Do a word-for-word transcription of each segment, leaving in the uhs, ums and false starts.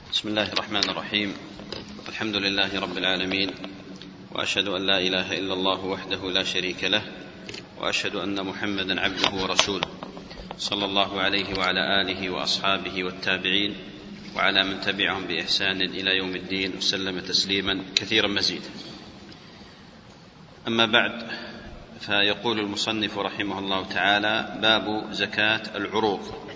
بسم الله الرحمن الرحيم. الحمد لله رب العالمين، وأشهد أن لا إله إلا الله وحده لا شريك له، وأشهد أن محمدا عبده ورسوله صلى الله عليه وعلى آله وأصحابه والتابعين وعلى من تبعهم بإحسان إلى يوم الدين، وسلم تسليما كثيرا مزيدا. أما بعد، فيقول المصنف رحمه الله تعالى: باب زكاة العروض.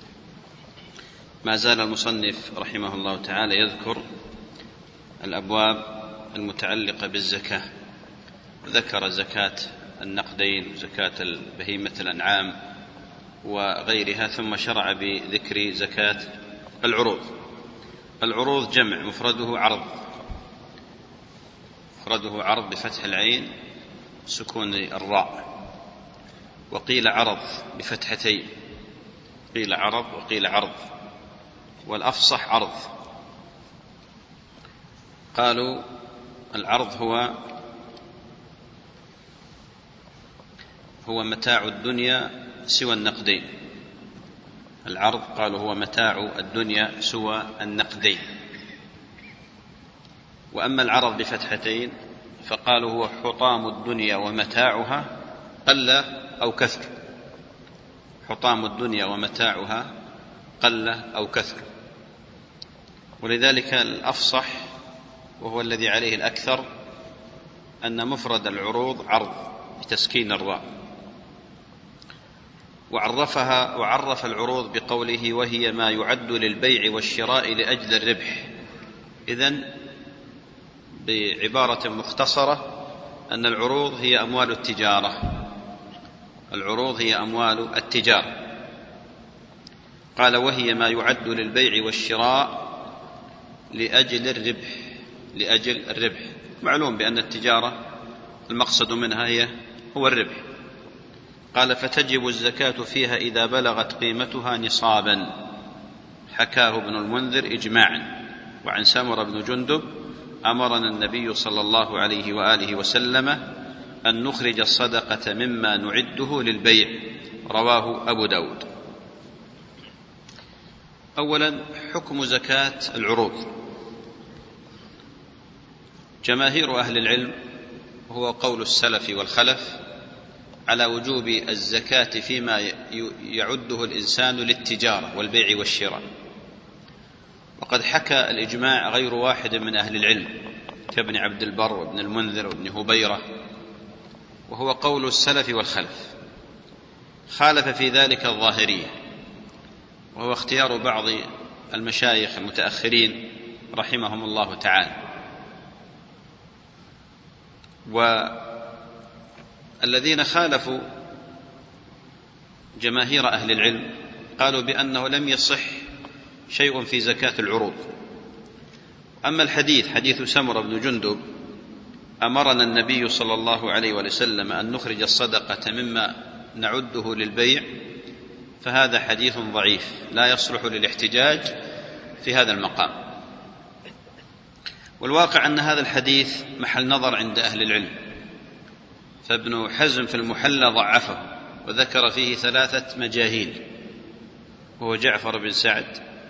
ما زال المصنف رحمه الله تعالى يذكر الأبواب المتعلقة بالزكاة، ذكر زكاة النقدين وزكاة بهيمة الأنعام وغيرها، ثم شرع بذكر زكاة العروض. العروض جمع، مفرده عرض، مفرده عرض بفتح العين سكون الراء، وقيل عرض بفتحتين، قيل عرض وقيل عرض، والأفصح عرض. قالوا العرض هو هو متاع الدنيا سوى النقدين. العرض قالوا هو متاع الدنيا سوى النقدين. وأما العرض بفتحتين فقالوا هو حطام الدنيا ومتاعها قل أو كثر، حطام الدنيا ومتاعها قل أو كثر. ولذلك الأفصح وهو الذي عليه الأكثر أن مفرد العروض عرض بتسكين الراء. وعرفها وعرف العروض بقوله: وهي ما يعد للبيع والشراء لأجل الربح. إذن بعبارة مختصرة أن العروض هي أموال التجارة، العروض هي أموال التجارة. قال: وهي ما يعد للبيع والشراء لأجل الربح، لأجل الربح. معلوم بأن التجارة المقصد منها هي هو الربح. قال: فتجب الزكاة فيها إذا بلغت قيمتها نصابا، حكاه ابن المنذر إجماعا. وعن سمرة بن جندب: أمرنا النبي صلى الله عليه وآله وسلم أن نخرج الصدقة مما نعده للبيع، رواه أبو داود. أولا، حكم زكاة العروض. جماهير أهل العلم هو قول السلف والخلف على وجوب الزكاة فيما يعده الإنسان للتجارة والبيع والشراء. وقد حكى الإجماع غير واحد من أهل العلم كابن عبد البر وابن المنذر وابن هبيرة، وهو قول السلف والخلف. خالف في ذلك الظاهرية، وهو اختيار بعض المشايخ المتأخرين رحمهم الله تعالى. والذين خالفوا جماهير أهل العلم قالوا بأنه لم يصح شيء في زكاة العروض. أما الحديث حديث سمرة بن جندب: أمرنا النبي صلى الله عليه وسلم أن نخرج الصدقة مما نعده للبيع، فهذا حديث ضعيف لا يصلح للاحتجاج في هذا المقام. والواقع أن هذا الحديث محل نظر عند أهل العلم، فابن حزم في المحلى ضعفه وذكر فيه ثلاثة مجاهيل، وهو جعفر بن سعد،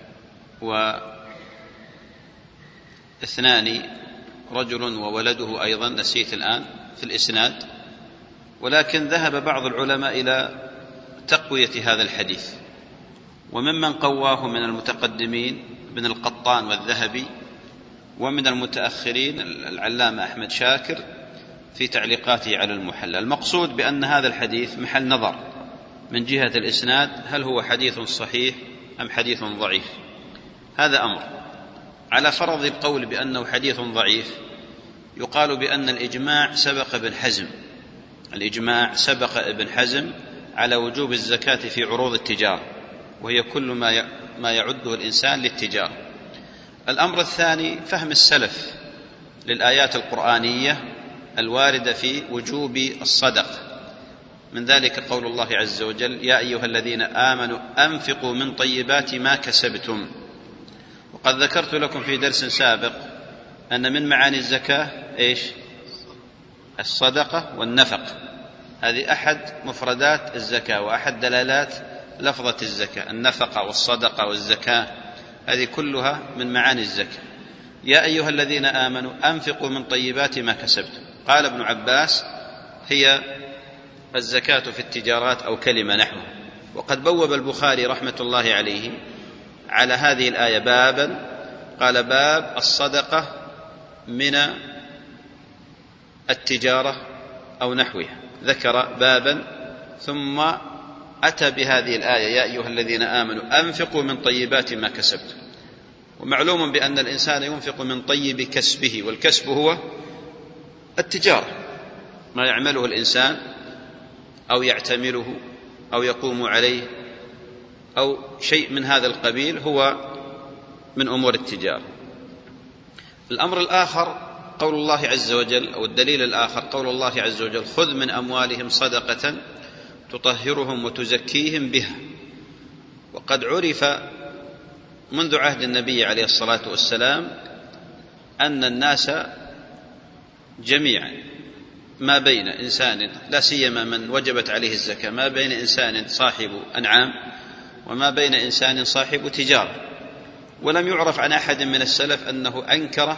واثنان رجل وولده أيضا نسيت الآن في الإسناد. ولكن ذهب بعض العلماء إلى تقوية هذا الحديث، وممن قواه من المتقدمين ابن القطان والذهبي، ومن المتأخرين العلامة أحمد شاكر في تعليقاته على المحلى. المقصود بأن هذا الحديث محل نظر من جهة الإسناد، هل هو حديث صحيح أم حديث ضعيف؟ هذا أمر. على فرض القول بأنه حديث ضعيف، يقال بأن الإجماع سبق ابن حزم، الإجماع سبق ابن حزم على وجوب الزكاة في عروض التجارة، وهي كل ما ما يعده الإنسان للتجارة. الأمر الثاني فهم السلف للآيات القرآنية الواردة في وجوب الصدقة، من ذلك قول الله عز وجل: يا أيها الذين آمنوا أنفقوا من طيبات ما كسبتم. وقد ذكرت لكم في درس سابق أن من معاني الزكاة إيش؟ الصدقة والنفق. هذه أحد مفردات الزكاة وأحد دلالات لفظة الزكاة، النفقة والصدقة والزكاة هذه كلها من معاني الزكاة. يا أيها الذين آمنوا أنفقوا من طيبات ما كسبتم. قال ابن عباس هي الزكاة في التجارات أو كلمة نحوها. وقد بوب البخاري رحمة الله عليه على هذه الآية بابا، قال باب الصدقة من التجارة أو نحوها، ذكر بابا ثم أتى بهذه الآية يا أيها الذين آمنوا أنفقوا من طيبات ما كسبتم. ومعلوم بأن الإنسان ينفق من طيب كسبه، والكسب هو التجارة، ما يعمله الإنسان أو يعتمله أو يقوم عليه أو شيء من هذا القبيل هو من أمور التجارة. الأمر الآخر قول الله عز وجل، أو الدليل الآخر قول الله عز وجل خذ من أموالهم صدقة تطهرهم وتزكيهم بها. وقد عرف منذ عهد النبي عليه الصلاة والسلام أن الناس جميعا ما بين إنسان، لا سيما من وجبت عليه الزكاة، ما بين إنسان صاحب أنعام وما بين إنسان صاحب تجارة. ولم يعرف عن أحد من السلف أنه أنكر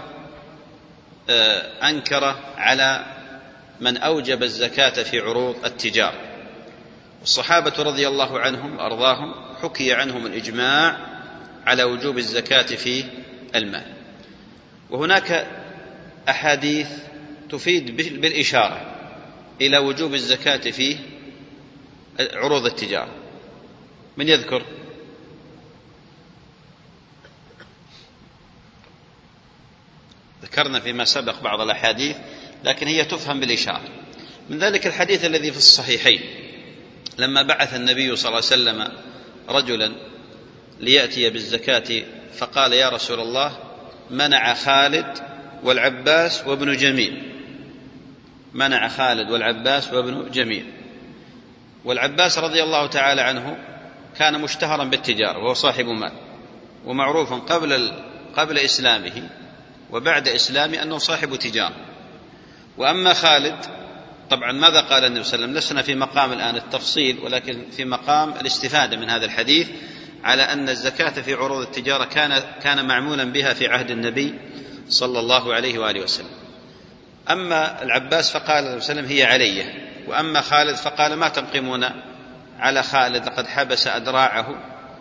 أنكر على من أوجب الزكاة في عروض التجارة. والصحابة رضي الله عنهم وأرضاهم حكي عنهم الإجماع على وجوب الزكاة في المال. وهناك أحاديث تفيد بالإشارة إلى وجوب الزكاة في عروض التجارة. من يذكر؟ ذكرنا فيما سبق بعض الأحاديث لكن هي تفهم بالإشارة. من ذلك الحديث الذي في الصحيحين لما بعث النبي صلى الله عليه وسلم رجلا ليأتي بالزكاة فقال يا رسول الله منع خالد والعباس وابن جميل، منع خالد والعباس وابن جميل. والعباس رضي الله تعالى عنه كان مشتهرا بالتجارة وهو صاحب مال، ومعروف قبل قبل إسلامه وبعد إسلامه أنه صاحب تجارة. وأما خالد طبعا ماذا قال النبي صلى الله عليه وسلم؟ لسنا في مقام الآن التفصيل ولكن في مقام الاستفادة من هذا الحديث على أن الزكاة في عروض التجارة كان كان معمولا بها في عهد النبي صلى الله عليه وآله وسلم. أما العباس فقال النبي صلى الله عليه وسلم هي علي، وأما خالد فقال ما تنقمون على خالد لقد حبس أدراعه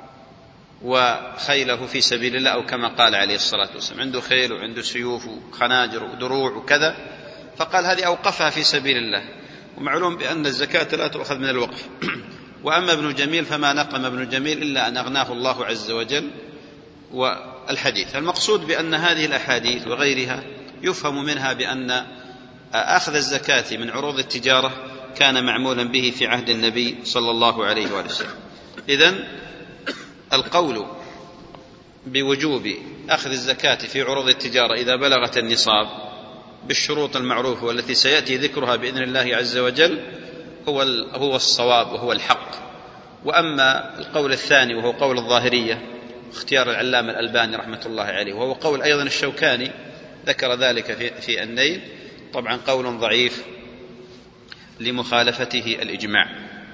وخيله في سبيل الله، أو كما قال عليه الصلاة والسلام عنده خيل وعنده سيوف وخناجر ودروع وكذا، فقال هذه أوقفها في سبيل الله. ومعلوم بأن الزكاة لا تؤخذ من الوقف. وأما ابن جميل فما نقم ابن جميل إلا أن أغناه الله عز وجل. والحديث المقصود بأن هذه الأحاديث وغيرها يفهم منها بأن أخذ الزكاة من عروض التجارة كان معمولا به في عهد النبي صلى الله عليه وآله وسلم. إذن القول بوجوب أخذ الزكاة في عروض التجارة إذا بلغت النصاب بالشروط المعروفة والتي سيأتي ذكرها بإذن الله عز وجل هو هو الصواب وهو الحق. وأما القول الثاني وهو قول الظاهرية اختيار العلامة الألباني رحمة الله عليه، وهو قول أيضا الشوكاني ذكر ذلك في, في النيل، طبعا قول ضعيف لمخالفته الإجماع.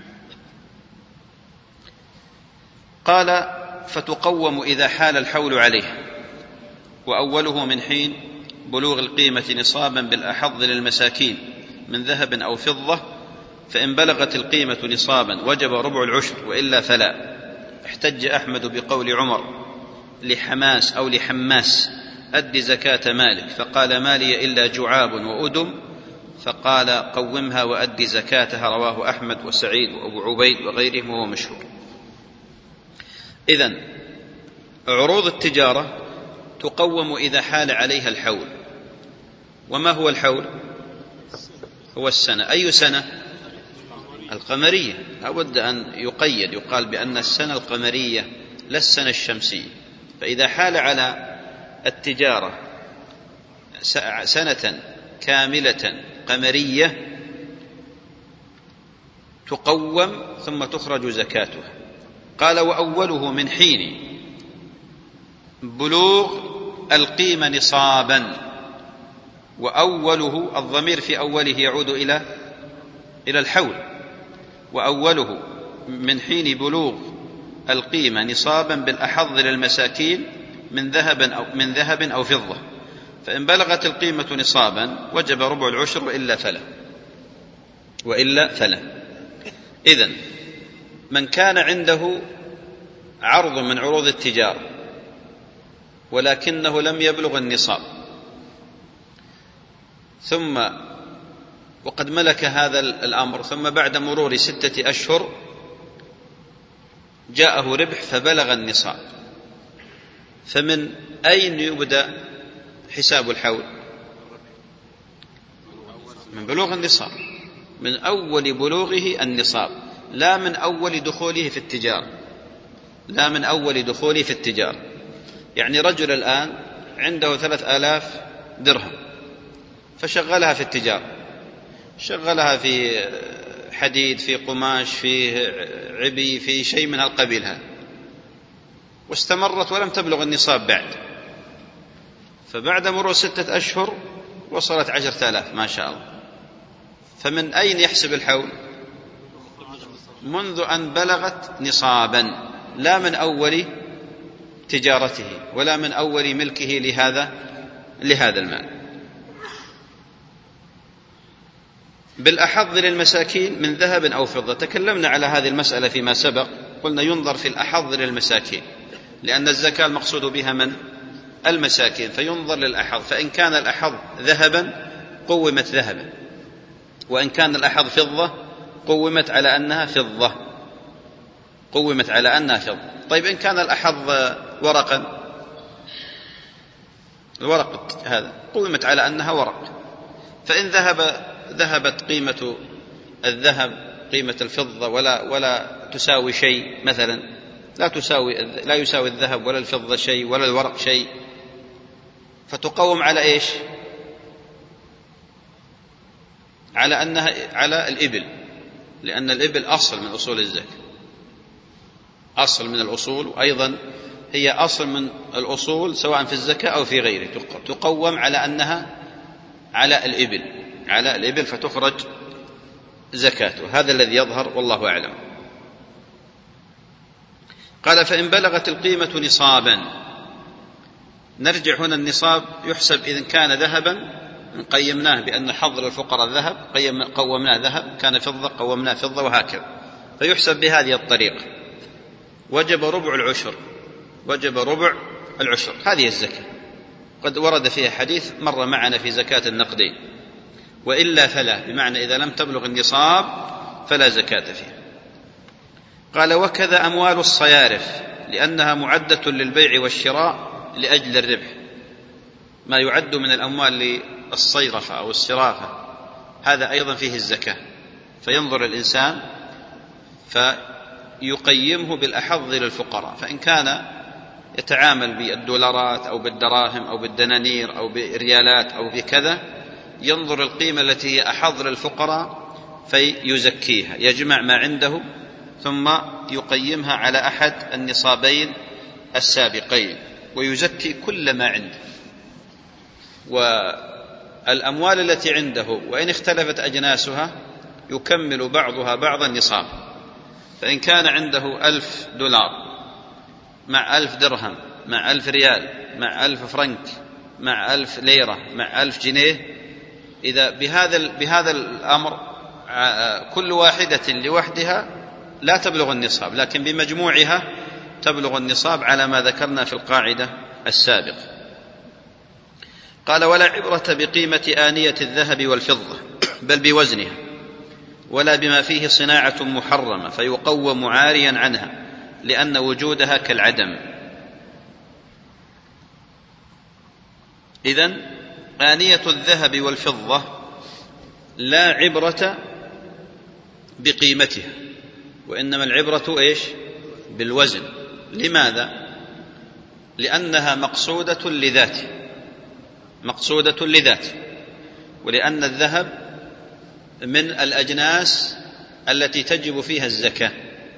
قال فتقوم إذا حال الحول عليه، وأوله من حين بلوغ القيمة نصابا بالأحظ للمساكين من ذهب أو فضة، فإن بلغت القيمة نصابا وجب ربع العشر وإلا فلا. احتج أحمد بقول عمر لحماس أو لحماس أد زكاة مالك، فقال ما لي إلا جعاب وأدم، فقال قومها وأد زكاتها. رواه أحمد وسعيد وأبو عبيد وغيرهم وهو مشهور. إذن عروض التجارة تقوم إذا حال عليها الحول. وما هو الحول؟ هو السنة. أي سنة؟ القمرية. أود أن يقيد، يقال بأن السنة القمرية لا السنة الشمسية. فإذا حال على التجارة سنة كاملة قمرية تقوم ثم تخرج زكاتها. قال وأوله من حين بلوغ القيمة نصابا. وأوله الضمير في أوله يعود إلى إلى الحول. وأوله من حين بلوغ القيمة نصابا بالأحظ للمساكين من ذهب أو, من ذهب أو فضة، فإن بلغت القيمة نصابا وجب ربع العشر وإلا فلا وإلا فلا إذن من كان عنده عرض من عروض التجارة ولكنه لم يبلغ النصاب، ثم وقد ملك هذا الأمر، ثم بعد مرور ستة أشهر جاءه ربح فبلغ النصاب، فمن أين يبدأ حساب الحول؟ من بلوغ النصاب، من أول بلوغه النصاب، لا من أول دخوله في التجارة، لا من أول دخوله في التجارة. يعني رجل الآن عنده ثلاث آلاف درهم فشغلها في التجارة، شغلها في حديد، في قماش، في عبي، في شيء من القبيل هذا، واستمرت ولم تبلغ النصاب بعد، فبعد مرور ستة أشهر وصلت عشرة آلاف ما شاء الله، فمن أين يحسب الحول؟ منذ أن بلغت نصابا، لا من أول تجارته ولا من أول ملكه لهذا لهذا المال. بالأحظ للمساكين من ذهب أو فضة، تكلمنا على هذه المسألة فيما سبق، قلنا ينظر في الأحظ للمساكين، لأن الزكاة المقصود بها من المساكين، فينظر للأحظ، فإن كان الأحظ ذهبا قومت ذهبا، وإن كان الأحظ فضة قومت على أنها فضة قومت على أنها فضة. طيب إن كان الأحظ ورقا، الورق هذا قومت على أنها ورق، فإن ذهب ذهبت قيمة الذهب قيمة الفضة ولا ولا تساوي شيء، مثلا لا تساوي لا يساوي الذهب ولا الفضة شيء ولا الورق شيء، فتقوم على إيش؟ على أنها على الإبل، لأن الإبل أصل من أصول الزكاة، أصل من الأصول، وأيضا هي أصل من الأصول سواء في الزكاة أو في غيره، تقوم على أنها على الإبل على الإبل فتخرج زكاته. هذا الذي يظهر والله أعلم. قال فإن بلغت القيمة نصابا، نرجع هنا، النصاب يحسب إذن كان ذهبا قيمناه بأن حظر الفقراء الذهب، قومناه ذهب، كان فضة قومناه فضة، وهكذا، فيحسب بهذه الطريقة. وجب ربع العشر وجب ربع العشر هذه الزكاة، قد ورد فيها حديث مر معنا في زكاة النقدين. وإلا فلا، بمعنى إذا لم تبلغ النصاب فلا زكاة فيها. قال وكذا أموال الصيارف، لأنها معدة للبيع والشراء لأجل الربح، ما يعد من الأموال للصيرفة أو الصرافة هذا أيضا فيه الزكاة، فينظر الإنسان فيقيمه بالأحظ للفقراء، فإن كان يتعامل بالدولارات أو بالدراهم أو بالدنانير أو بالريالات أو بكذا، ينظر القيمة التي هي أحظ للفقراء فيزكيها، يجمع ما عنده ثم يقيمها على أحد النصابين السابقين ويزكي كل ما عنده. والأموال التي عنده وإن اختلفت أجناسها يكمل بعضها بعضا نصاب، فإن كان عنده ألف دولار مع ألف درهم مع ألف ريال مع ألف فرنك مع ألف ليرة مع ألف جنيه، إذا بهذا بهذا الأمر كل واحدة لوحدها لا تبلغ النصاب، لكن بمجموعها تبلغ النصاب على ما ذكرنا في القاعدة السابقة. قال ولا عبرة بقيمة آنية الذهب والفضة بل بوزنها، ولا بما فيه صناعة محرمة فيقوم عاريا عنها لأن وجودها كالعدم. إذن آنية الذهب والفضة لا عبرة بقيمتها، وإنما العبرة إيش؟ بالوزن. لماذا؟ لأنها مقصودة لذاته مقصودة لذاته ولأن الذهب من الأجناس التي تجب فيها الزكاة،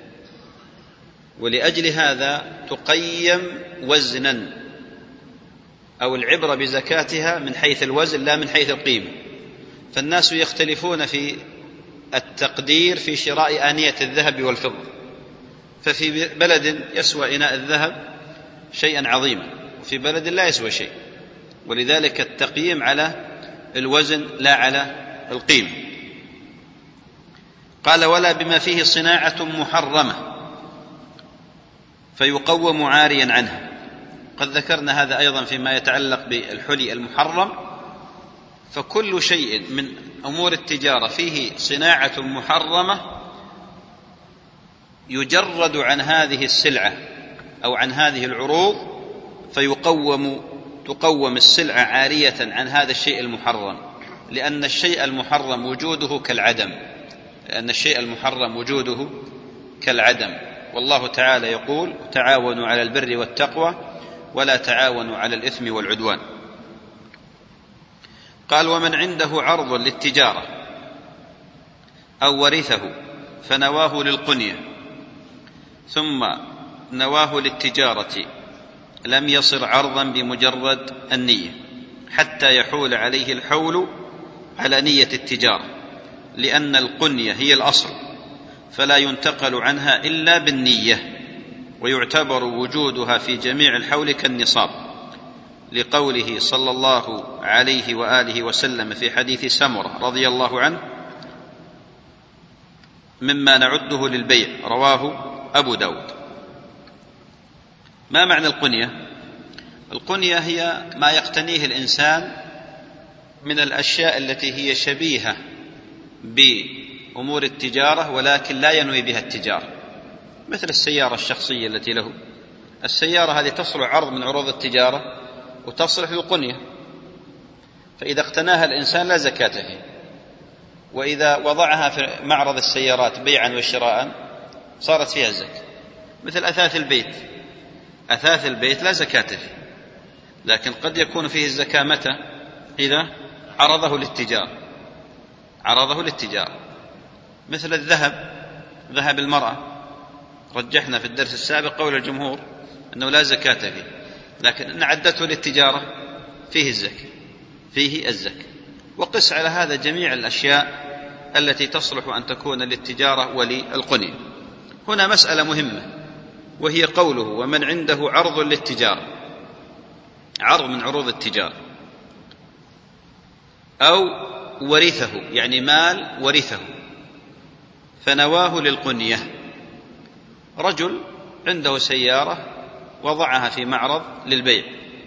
ولأجل هذا تقيم وزنا، أو العبرة بزكاتها من حيث الوزن لا من حيث القيمة. فالناس يختلفون في التقدير في شراء آنية الذهب والفضة، ففي بلد يسوى إناء الذهب شيئا عظيما، في بلد لا يسوى شيء، ولذلك التقييم على الوزن لا على القيمة. قال: ولا بما فيه صناعة محرمة فيقوم عاريا عنها. قد ذكرنا هذا أيضا فيما يتعلق بالحلي المحرم، فكل شيء من أمور التجارة فيه صناعة محرمة يجرد عن هذه السلعة أو عن هذه العروض فيقوم تقوم السلعة عارية عن هذا الشيء المحرم، لأن الشيء المحرم وجوده كالعدم، لأن الشيء المحرم وجوده كالعدم. والله تعالى يقول: تعاونوا على البر والتقوى ولا تعاونوا على الإثم والعدوان. قال: ومن عنده عرض للتجارة أو ورثه فنواه للقنية ثم نواه للتجارة لم يصر عرضا بمجرد النية حتى يحول عليه الحول على نية التجارة، لأن القنية هي الأصل فلا ينتقل عنها إلا بالنية، ويعتبر وجودها في جميع الحول كالنصاب، لقوله صلى الله عليه وآله وسلم في حديث سمرة رضي الله عنه: مما نعده للبيع، رواه أبو داود. ما معنى القنية؟ القنية هي ما يقتنيه الإنسان من الأشياء التي هي شبيهة بأمور التجارة ولكن لا ينوي بها التجارة، مثل السيارة الشخصية التي له. السيارة هذه تصلح عرض من عروض التجارة وتصلح للقنية، فإذا اقتناها الإنسان لا زكاة فيه، وإذا وضعها في معرض السيارات بيعا وشراء صارت فيها الزكاة. مثل أثاث البيت، أثاث البيت لا زكاة فيه، لكن قد يكون فيه الزكاة متى؟ إذا عرضه للتجارة، عرضه للتجارة. مثل الذهب، ذهب المرأة، رجحنا في الدرس السابق قول الجمهور أنه لا زكاة فيه، لكن إن عدته للتجارة فيه الزكاة، فيه الزكاة. وقس على هذا جميع الأشياء التي تصلح أن تكون للتجارة وللقنية. هنا مسألة مهمة، وهي قوله: ومن عنده عرض للتجارة، عرض من عروض التجارة، أو ورثه يعني مال ورثه فنواه للقنية. رجل عنده سيارة وضعها في معرض للبيع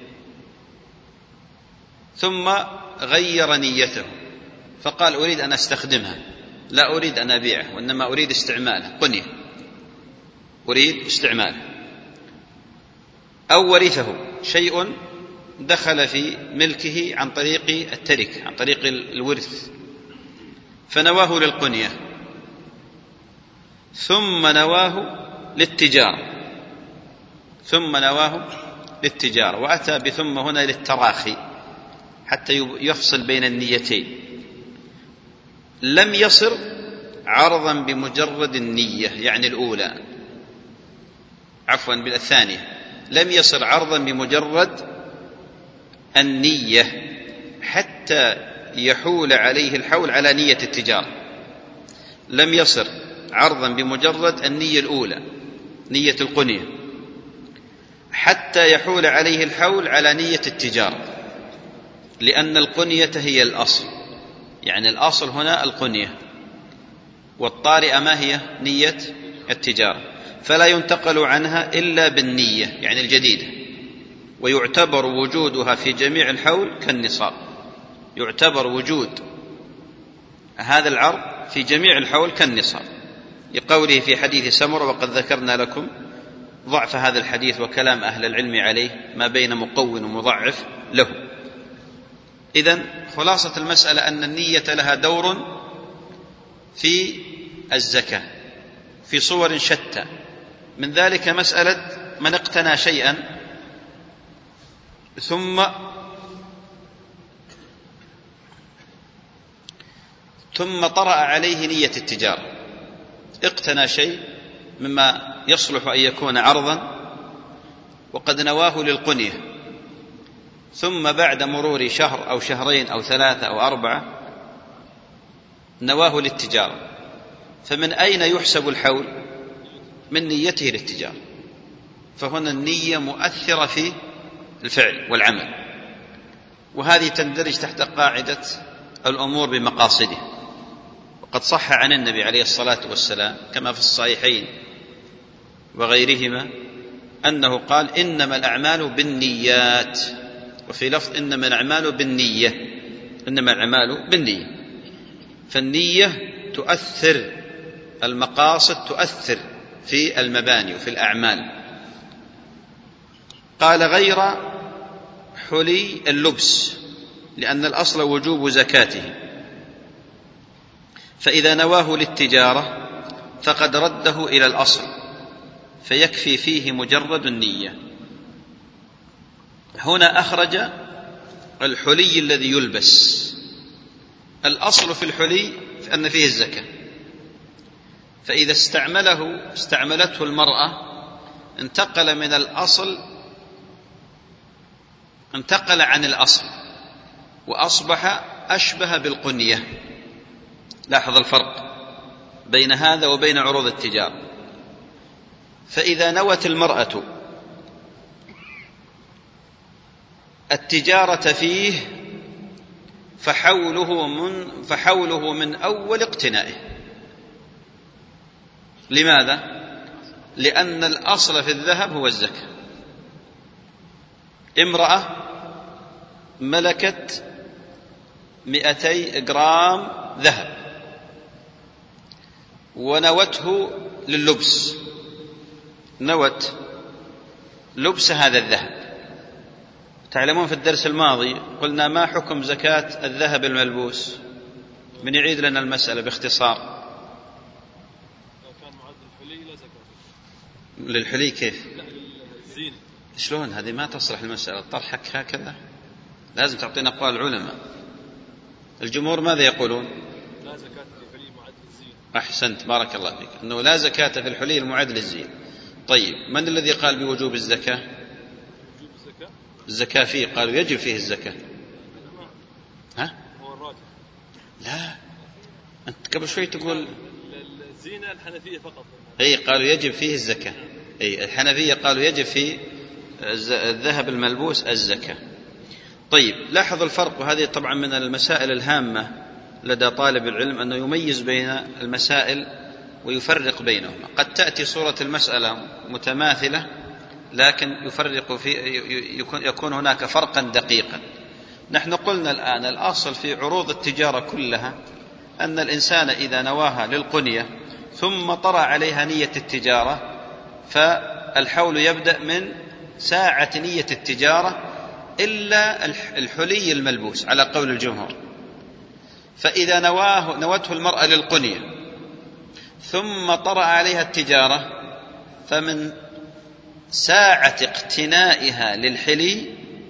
ثم غير نيته فقال: أريد أن أستخدمها، لا أريد أن أبيعه، وإنما أريد استعمالها، قنية، أريد استعماله. أو ورثه شيء دخل في ملكه عن طريق التركة، عن طريق الورث، فنواه للقنية ثم نواه للتجارة، ثم نواه للتجارة، وأتى بثم هنا للتراخي حتى يفصل بين النيتين. لم يصر عرضا بمجرد النية، يعني الأولى، عفوا بالثانية، لم يصر عرضا بمجرد النية حتى يحول عليه الحول على نية التجارة. لم يصر عرضا بمجرد النية الأولى، نية القنية، حتى يحول عليه الحول على نية التجارة، لأن القنية هي الأصل، يعني الأصل هنا القنية، والطارئة ما هي؟ نية التجارة، فلا ينتقل عنها إلا بالنية يعني الجديدة، ويعتبر وجودها في جميع الحول كالنصاب. يعتبر وجود هذا العرض في جميع الحول كالنصاب، لقوله في حديث سمرة، وقد ذكرنا لكم ضعف هذا الحديث وكلام أهل العلم عليه ما بين مقوٍ ومضعف له. إذن خلاصة المسألة أن النية لها دور في الزكاة في صور شتى، من ذلك مسألة من اقتنى شيئا ثم ثم طرأ عليه نية التجارة، اقتنى شيء مما يصلح أن يكون عرضا وقد نواه للقنية، ثم بعد مرور شهر أو شهرين أو ثلاثة أو أربعة نواه للتجارة، فمن أين يحسب الحول؟ من نيته للتجارة. فهنا النية مؤثرة في الفعل والعمل، وهذه تندرج تحت قاعدة الأمور بمقاصده. وقد صح عن النبي عليه الصلاة والسلام كما في الصحيحين وغيرهما أنه قال إنما الأعمال بالنيات، وفي لفظ إنما الأعمال بالنية، إنما الأعمال بالنية. فالنية تؤثر، المقاصد تؤثر في المباني وفي الأعمال. قال غير حلي اللبس، لأن الأصل وجوب زكاته، فإذا نواه للتجارة فقد رده إلى الأصل، فيكفي فيه مجرد النية. هنا أخرج الحلي الذي يلبس. الأصل في الحلي أن فيه الزكاة، فإذا استعمله استعملته المرأة انتقل من الأصل، انتقل عن الأصل وأصبح أشبه بالقنية. لاحظ الفرق بين هذا وبين عروض التجارة. فإذا نوت المرأة التجارة فيه فحوله من, فحوله من أول اقتنائه. لماذا؟ لأن الأصل في الذهب هو الزكاة. امرأة ملكت مئتي جرام ذهب ونوته لللبس، نوت لبس هذا الذهب. تعلمون في الدرس الماضي قلنا ما حكم زكاة الذهب الملبوس؟ من يعيد لنا المسألة باختصار؟ كان معد الحلي لا زكاة. للحلي كيف؟ لا للزين. شلون هذه ما تصلح المسألة، طرحك هكذا لازم تعطينا أقوال العلماء. الجمهور ماذا يقولون؟ لا زكاة في الحلي معد للزين. أحسنت بارك الله فيك، أنه لا زكاة في الحلي المعد للزين. طيب من الذي قال بوجوب الزكاة؟ وجوب الزكاة؟ الزكاة فيه، قالوا يجب فيه الزكاة. ها؟ هو الراجح. لا أنت قبل شوي تقول الزينة الحنفية فقط. أي قالوا يجب فيه الزكاة. أي الحنفية قالوا يجب في الذهب الملبوس الزكاة. طيب لاحظ الفرق، وهذه طبعا من المسائل الهامة لدى طالب العلم أنه يميز بين المسائل ويفرق بينهما. قد تأتي صورة المسألة متماثلة لكن يفرق في يكون هناك فرقا دقيقا. نحن قلنا الآن الأصل في عروض التجارة كلها أن الإنسان إذا نواها للقنية ثم طرأ عليها نية التجارة فالحول يبدأ من ساعة نية التجارة إلا الحلي الملبوس على قول الجمهور. فإذا نواه نوته المرأة للقنية ثم طرأ عليها التجارة فمن ساعة اقتنائها للحلي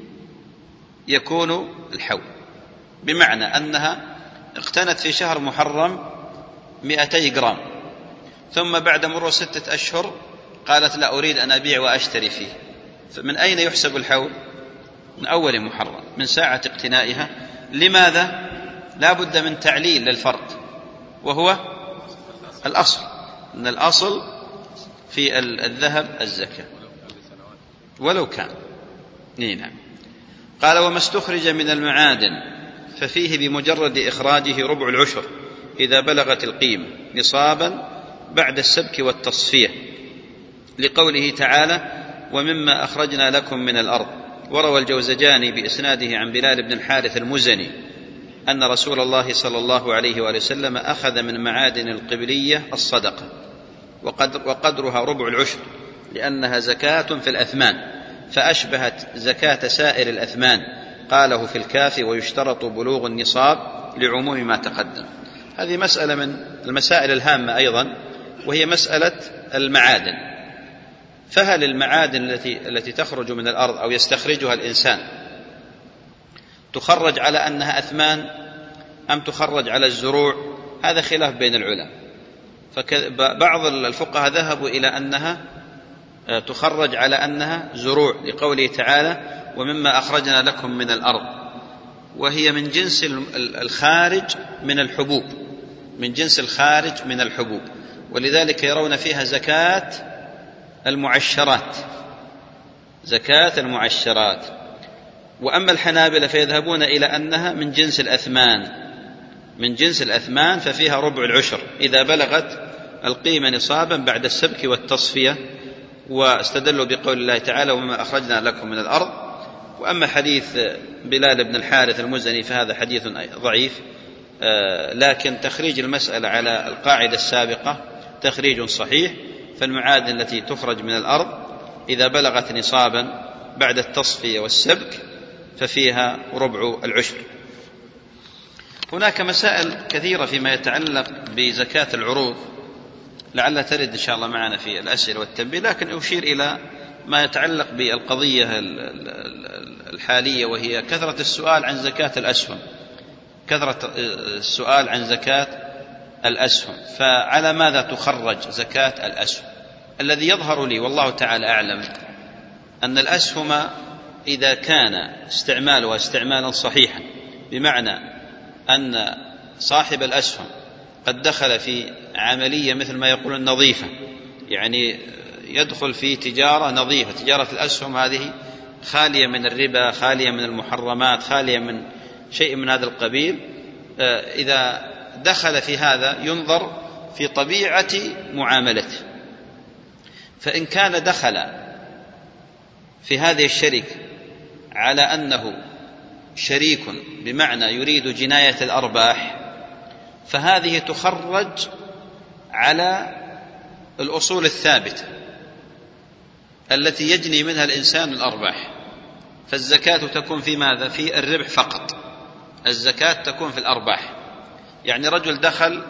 يكون الحول، بمعنى أنها اقتنت في شهر محرم مئتي جرام، ثم بعد مرور ستة أشهر قالت لا أريد أن أبيع وأشتري فيه، فمن أين يحسب الحول؟ من أول محرم، من ساعة اقتنائها. لماذا؟ لا بد من تعليل للفرق، وهو الأصل، أن الأصل في الذهب الزكاة ولو كان. نعم. قال وما استخرج من المعادن ففيه بمجرد إخراجه ربع العشر إذا بلغت القيمة نصابا بعد السبك والتصفية، لقوله تعالى ومما أخرجنا لكم من الأرض. وروى الجوزجاني بإسناده عن بلال بن الحارث المزني أن رسول الله صلى الله عليه وآله وسلم أخذ من معادن القبلية الصدقة وقدر وقدرها ربع العشر لأنها زكاة في الأثمان فأشبهت زكاة سائر الأثمان. قاله في الكافي ويشترط بلوغ النصاب لعموم ما تقدم. هذه مسألة من المسائل الهامة أيضا، وهي مسألة المعادن. فهل المعادن التي التي تخرج من الأرض أو يستخرجها الإنسان تخرج على أنها أثمان أم تخرج على الزروع؟ هذا خلاف بين العلماء، فبعض الفقهاء ذهبوا إلى أنها تخرج على أنها زروع لقوله تعالى ومما أخرجنا لكم من الأرض، وهي من جنس الخارج من الحبوب، من جنس الخارج من الحبوب، ولذلك يرون فيها زكاة المعشرات، زكاة المعشرات. وأما الحنابلة فيذهبون إلى أنها من جنس الأثمان، من جنس الأثمان ففيها ربع العشر إذا بلغت القيمة نصابا بعد السبك والتصفية، واستدلوا بقول الله تعالى وما أخرجنا لكم من الأرض. وأما حديث بلال بن الحارث المزني فهذا حديث ضعيف، لكن تخريج المسألة على القاعدة السابقة تخريج صحيح، فالمعادن التي تخرج من الأرض إذا بلغت نصابا بعد التصفية والسبك ففيها ربع العشر. هناك مسائل كثيرة فيما يتعلق بزكاة العروض لعل ترد إن شاء الله معنا في الأسئلة والتنبيه، لكن أشير إلى ما يتعلق بالقضية الحالية، وهي كثرة السؤال عن زكاة الأسهم، كثرة السؤال عن زكاة الأسهم. فعلى ماذا تخرج زكاة الأسهم؟ الذي يظهر لي والله تعالى أعلم أن الأسهم إذا كان استعمالها استعمالا صحيحا، بمعنى أن صاحب الأسهم قد دخل في عملية مثل ما يقولون نظيفة، يعني يدخل في تجارة نظيفة، تجارة الأسهم هذه خالية من الربا، خالية من المحرمات، خالية من شيء من هذا القبيل. إذا دخل في هذا ينظر في طبيعة معاملته، فإن كان دخل في هذه الشركة على أنه شريك بمعنى يريد جناية الأرباح، فهذه تخرج على الأصول الثابتة التي يجني منها الإنسان الأرباح، فالزكاة تكون في ماذا؟ في الربح فقط، الزكاة تكون في الأرباح. يعني رجل دخل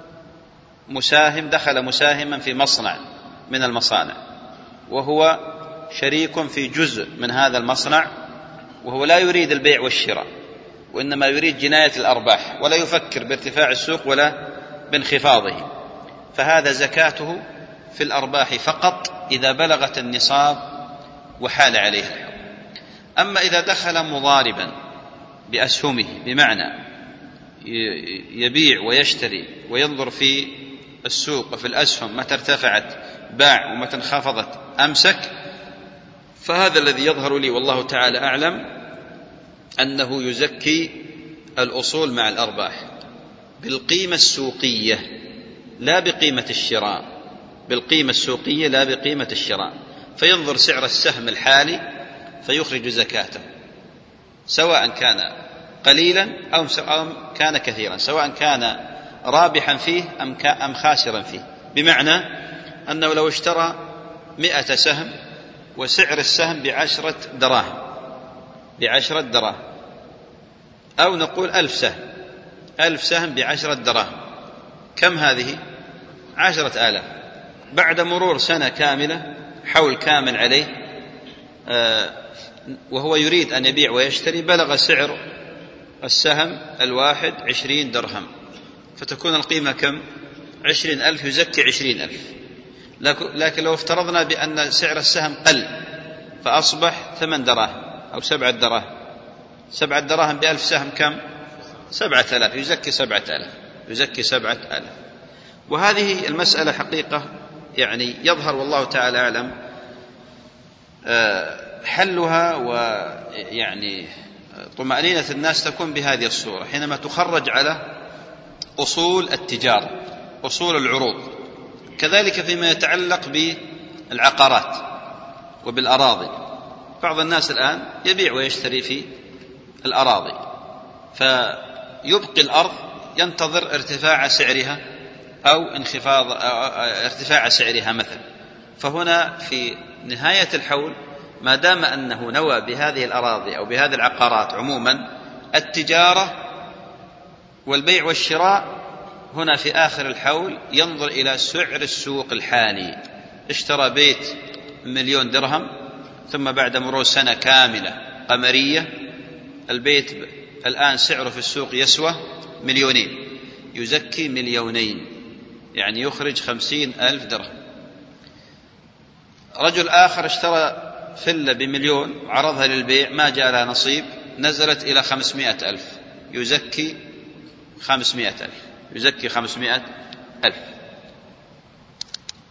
مساهم دخل مساهما في مصنع من المصانع، وهو شريك في جزء من هذا المصنع، وهو لا يريد البيع والشراء، وإنما يريد جناية الأرباح، ولا يفكر بارتفاع السوق ولا بانخفاضه، فهذا زكاته في الأرباح فقط إذا بلغت النصاب وحال عليه الحول. أما إذا دخل مضاربا بأسهمه، بمعنى يبيع ويشتري وينظر في السوق وفي الأسهم متى ارتفعت باع ومتى انخفضت أمسك، فهذا الذي يظهر لي والله تعالى أعلم أنه يزكي الأصول مع الأرباح بالقيمة السوقية لا بقيمة الشراء، بالقيمة السوقية لا بقيمة الشراء، فينظر سعر السهم الحالي فيخرج زكاته، سواء كان قليلا أو كان كثيرا، سواء كان رابحا فيه أم خاسرا فيه. بمعنى أنه لو اشترى مئة سهم وسعر السهم بعشرة دراهم بعشرة دراهم، أو نقول ألف سهم ألف سهم بعشرة دراهم، كم هذه؟ عشرة آلاف. بعد مرور سنة كاملة، حول كامل عليه، آه وهو يريد أن يبيع ويشتري، بلغ سعر السهم الواحد عشرين درهم، فتكون القيمة كم؟ عشرين ألف، يزكي عشرين ألف. لكن لو افترضنا بأن سعر السهم قل فأصبح ثمان دراهم أو سبعة دراهم، سبعة دراهم بألف سهم كم؟ سبعة آلاف، يزكي سبعة آلاف، يزكي سبعة آلاف. وهذه المسألة حقيقة يعني يظهر والله تعالى أعلم حلها، ويعني طمأنينة الناس تكون بهذه الصورة حينما تخرج على أصول التجارة، أصول العروض. كذلك فيما يتعلق بالعقارات وبالأراضي، بعض الناس الآن يبيع ويشتري في الأراضي، فيبقي الأرض ينتظر ارتفاع سعرها أو انخفاض أو ارتفاع سعرها مثلا، فهنا في نهاية الحول ما دام أنه نوى بهذه الأراضي أو بهذه العقارات عموما التجارة والبيع والشراء، هنا في آخر الحول ينظر إلى سعر السوق الحالي. اشترى بيت مليون درهم، ثم بعد مرور سنة كاملة قمرية البيت الآن سعره في السوق يسوى مليونين، يزكي مليونين، يعني يخرج خمسين ألف درهم. رجل آخر اشترى فلة بمليون وعرضها للبيع، ما جاء لها نصيب، نزلت إلى خمسمائة ألف، يزكي خمسمائة ألف، يزكي خمسمائة ألف.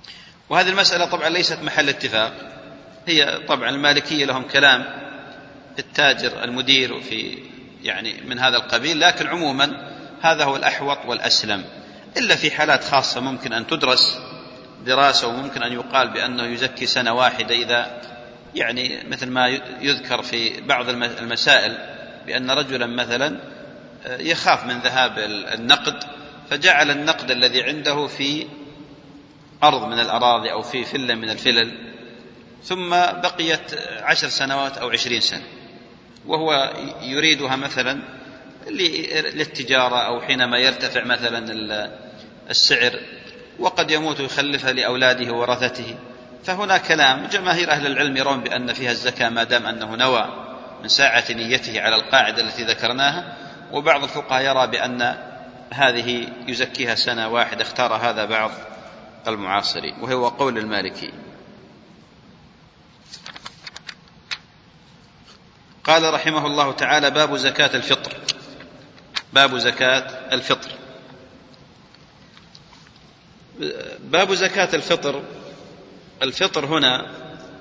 وهذه المسألة طبعا ليست محل اتفاق، هي طبعا المالكية لهم كلام التاجر المدير وفي يعني من هذا القبيل، لكن عموما هذا هو الأحوط والأسلم، إلا في حالات خاصة ممكن أن تدرس دراسة وممكن أن يقال بأنه يزكي سنة واحدة، إذا يعني مثل ما يذكر في بعض المسائل بأن رجلا مثلا يخاف من ذهاب النقد فجعل النقد الذي عنده في أرض من الأراضي أو في فلة من الفلل، ثم بقيت عشر سنوات أو عشرين سنة وهو يريدها مثلا للتجارة أو حينما يرتفع مثلا السعر وقد يموت ويخلفها لأولاده وورثته. فهنا كلام جماهير أهل العلم يرون بأن فيها الزكاة ما دام أنه نوى من ساعة نيته على القاعدة التي ذكرناها، وبعض الفقهاء يرى بأن هذه يزكيها سنة واحدة، اختار هذا بعض المعاصرين وهو قول المالكي. قال رحمه الله تعالى: باب زكاة الفطر. باب زكاة الفطر. باب زكاة الفطر. الفطر هنا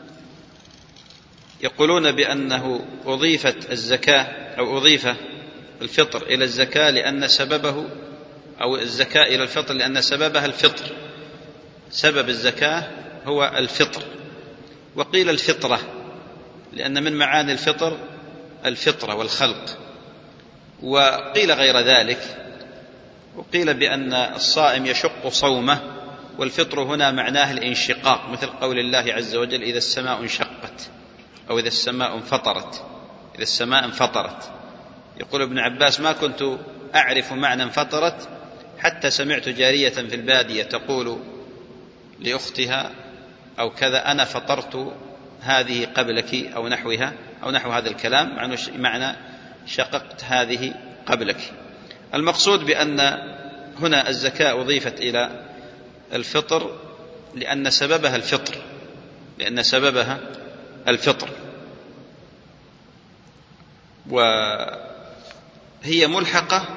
يقولون بأنه أضيفت الزكاة أو أضيف الفطر إلى الزكاة لأن سببه أو الزكاة إلى الفطر لأن سببها الفطر، سبب الزكاة هو الفطر. وقيل الفطرة لأن من معاني الفطر الفطرة والخلق، وقيل غير ذلك، وقيل بأن الصائم يشق صومه، والفطر هنا معناه الانشقاق، مثل قول الله عز وجل: إذا السماء انشقت، أو إذا السماء انفطرت. إذا السماء انفطرت. يقول ابن عباس: ما كنت أعرف معنى انفطرت حتى سمعت جارية في البادية تقول لأختها أو كذا: أنا فطرت هذه قبلك، أو نحوها أو نحو هذا الكلام، معنى شققت هذه قبلك. المقصود بأن هنا الزكاة أضيفت إلى الفطر لأن سببها الفطر، لأن سببها الفطر، وهي ملحقة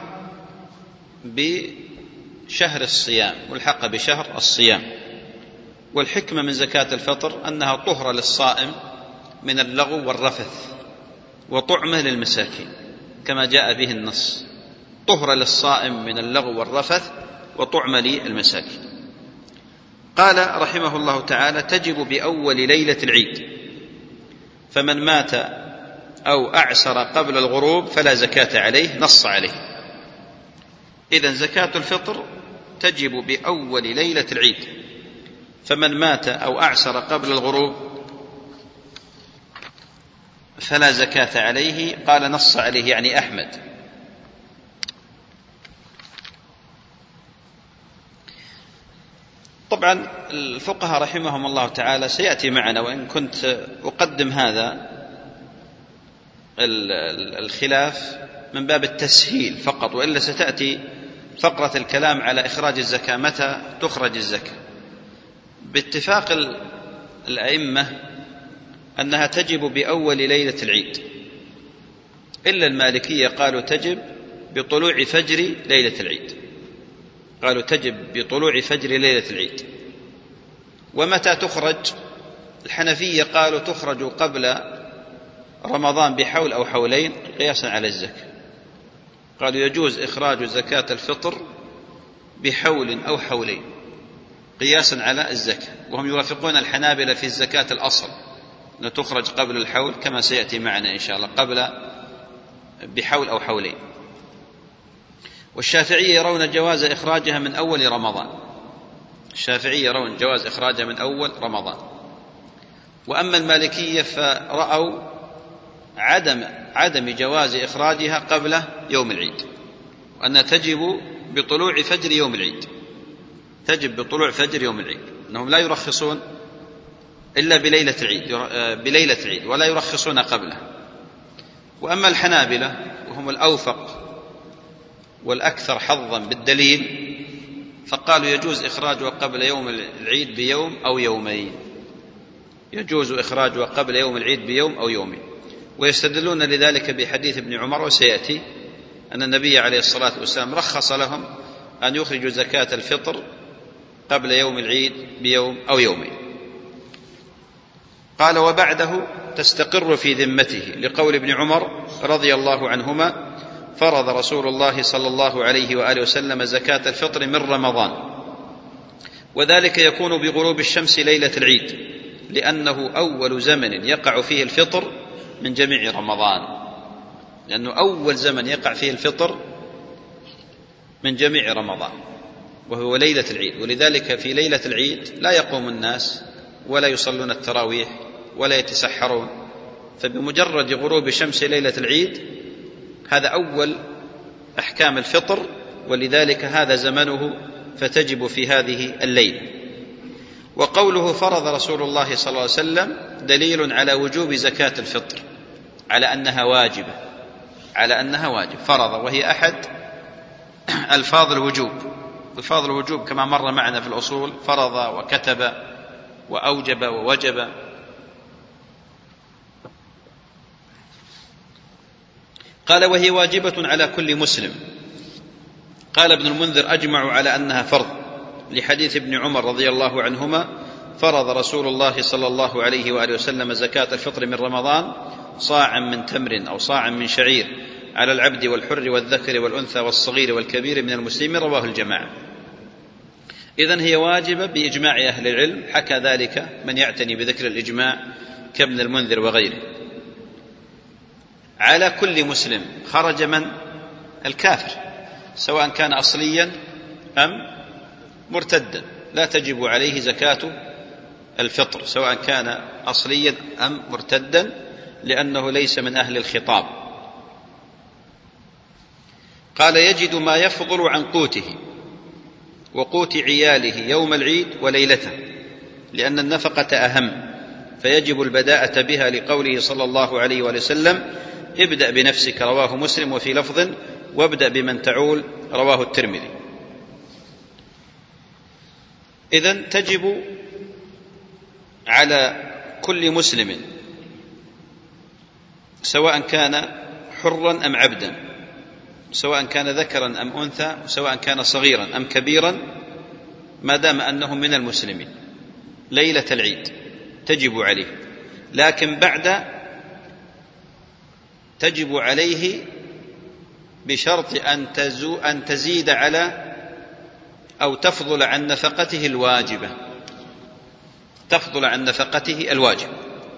بشهر الصيام، ملحقة بشهر الصيام. والحكمة من زكاة الفطر أنها طهرة للصائم من اللغو والرفث، وطعمة للمساكين كما جاء به النص: طهرة للصائم من اللغو والرفث وطعمة للمساكين. قال رحمه الله تعالى: تجب بأول ليلة العيد، فمن مات أو أعسر قبل الغروب فلا زكاة عليه، نص عليه. إذن زكاة الفطر تجب بأول ليلة العيد، فمن مات أو أعسر قبل الغروب فلا زكاة عليه. قال نص عليه يعني أحمد. طبعا الفقهاء رحمهم الله تعالى سيأتي معنا، وإن كنت أقدم هذا الخلاف من باب التسهيل فقط، وإلا ستأتي فقرة الكلام على إخراج الزكاة، متى تخرج الزكاة. باتفاق الأئمة أنها تجب بأول ليلة العيد، إلا المالكية قالوا تجب بطلوع فجر ليلة العيد، قالوا تجب بطلوع فجر ليلة العيد. ومتى تخرج؟ الحنفية قالوا تخرج قبل رمضان بحول أو حولين قياسا على الزكاة، قالوا يجوز إخراج زكاة الفطر بحول أو حولين قياسا على الزكاة. وهم يوافقون الحنابلة في الزكاة الأصل أن تخرج قبل الحول كما سيأتي معنا إن شاء الله، قبل بحول أو حولين. والشافعية يرون جواز إخراجها من أول رمضان، الشافعية يرون جواز إخراجها من أول رمضان. وأما المالكية فرأوا عدم عدم جواز إخراجها قبل يوم العيد، وأنها تجب بطلوع فجر يوم العيد، تجب بطلوع فجر يوم العيد، أنهم لا يرخصون إلا بليلة العيد، بليلة العيد ولا يرخصون قبله. وأما الحنابلة وهم الأوفق والأكثر حظا بالدليل فقالوا يجوز إخراجها قبل يوم العيد بيوم أو يومين، يجوز إخراجها قبل يوم العيد بيوم أو يومين. ويستدلون لذلك بحديث ابن عمر وسيأتي أن النبي عليه الصلاة والسلام رخص لهم أن يخرجوا زكاة الفطر قبل يوم العيد بيوم أو يومين. قال وبعده تستقر في ذمته، لقول ابن عمر رضي الله عنهما: فرض رسول الله صلى الله عليه وآله وسلم زكاة الفطر من رمضان، وذلك يكون بغروب الشمس ليلة العيد، لأنه أول زمن يقع فيه الفطر من جميع رمضان، لأنه أول زمن يقع فيه الفطر من جميع رمضان وهو ليلة العيد. ولذلك في ليلة العيد لا يقوم الناس ولا يصلون التراويح ولا يتسحرون، فبمجرد غروب شمس ليلة العيد هذا أول أحكام الفطر، ولذلك هذا زمنه فتجب في هذه الليلة. وقوله فرض رسول الله صلى الله عليه وسلم دليل على وجوب زكاة الفطر، على أنها واجبة، على أنها واجب. فرض وهي أحد ألفاظ الوجوب، ألفاظ الوجوب كما مر معنا في الأصول: فرض وكتب وأوجب ووجب. قال: وهي واجبة على كل مسلم. قال ابن المنذر: أجمعوا على أنها فرض، لحديث ابن عمر رضي الله عنهما: فرض رسول الله صلى الله عليه وآله وسلم زكاة الفطر من رمضان صاعا من تمر أو صاعا من شعير على العبد والحر والذكر والأنثى والصغير والكبير من المسلمين، رواه الجماعة. إذن هي واجبة بإجماع أهل العلم، حكى ذلك من يعتني بذكر الإجماع كابن المنذر وغيره. على كل مسلم، خرج من؟ الكافر، سواء كان أصليا أم مرتدا، لا تجب عليه زكاة الفطر سواء كان أصليا أم مرتدا، لأنه ليس من أهل الخطاب. قال: يجد ما يفضل عن قوته وقوت عياله يوم العيد وليلته، لأن النفقة أهم، فيجب البداءة بها، لقوله صلى الله عليه وسلم: ابدأ بنفسك، رواه مسلم، وفي لفظ: وابدأ بمن تعول، رواه الترمذي. إذن تجب على كل مسلم سواء كان حرا أم عبدا، سواء كان ذكرا أم أنثى، سواء كان صغيرا أم كبيرا، ما دام أنهم من المسلمين، ليلة العيد تجب عليه. لكن بعد تجب عليه بشرط أن تزيد على أو تفضل عن نفقته الواجبة، تفضل عن نفقته الواجبة.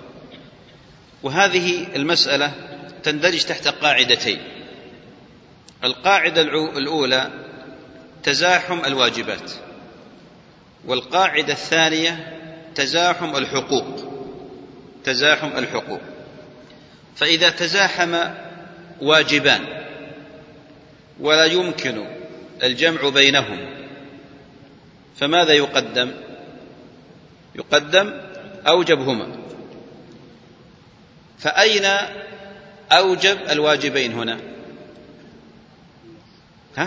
وهذه المسألة تندرج تحت قاعدتين: القاعدة الأولى تزاحم الواجبات، والقاعدة الثانية تزاحم الحقوق، تزاحم الحقوق. فإذا تزاحم واجبان ولا يمكن الجمع بينهم، فماذا يقدم؟ يقدم أوجبهما. فأين أوجب الواجبين هنا؟ ها؟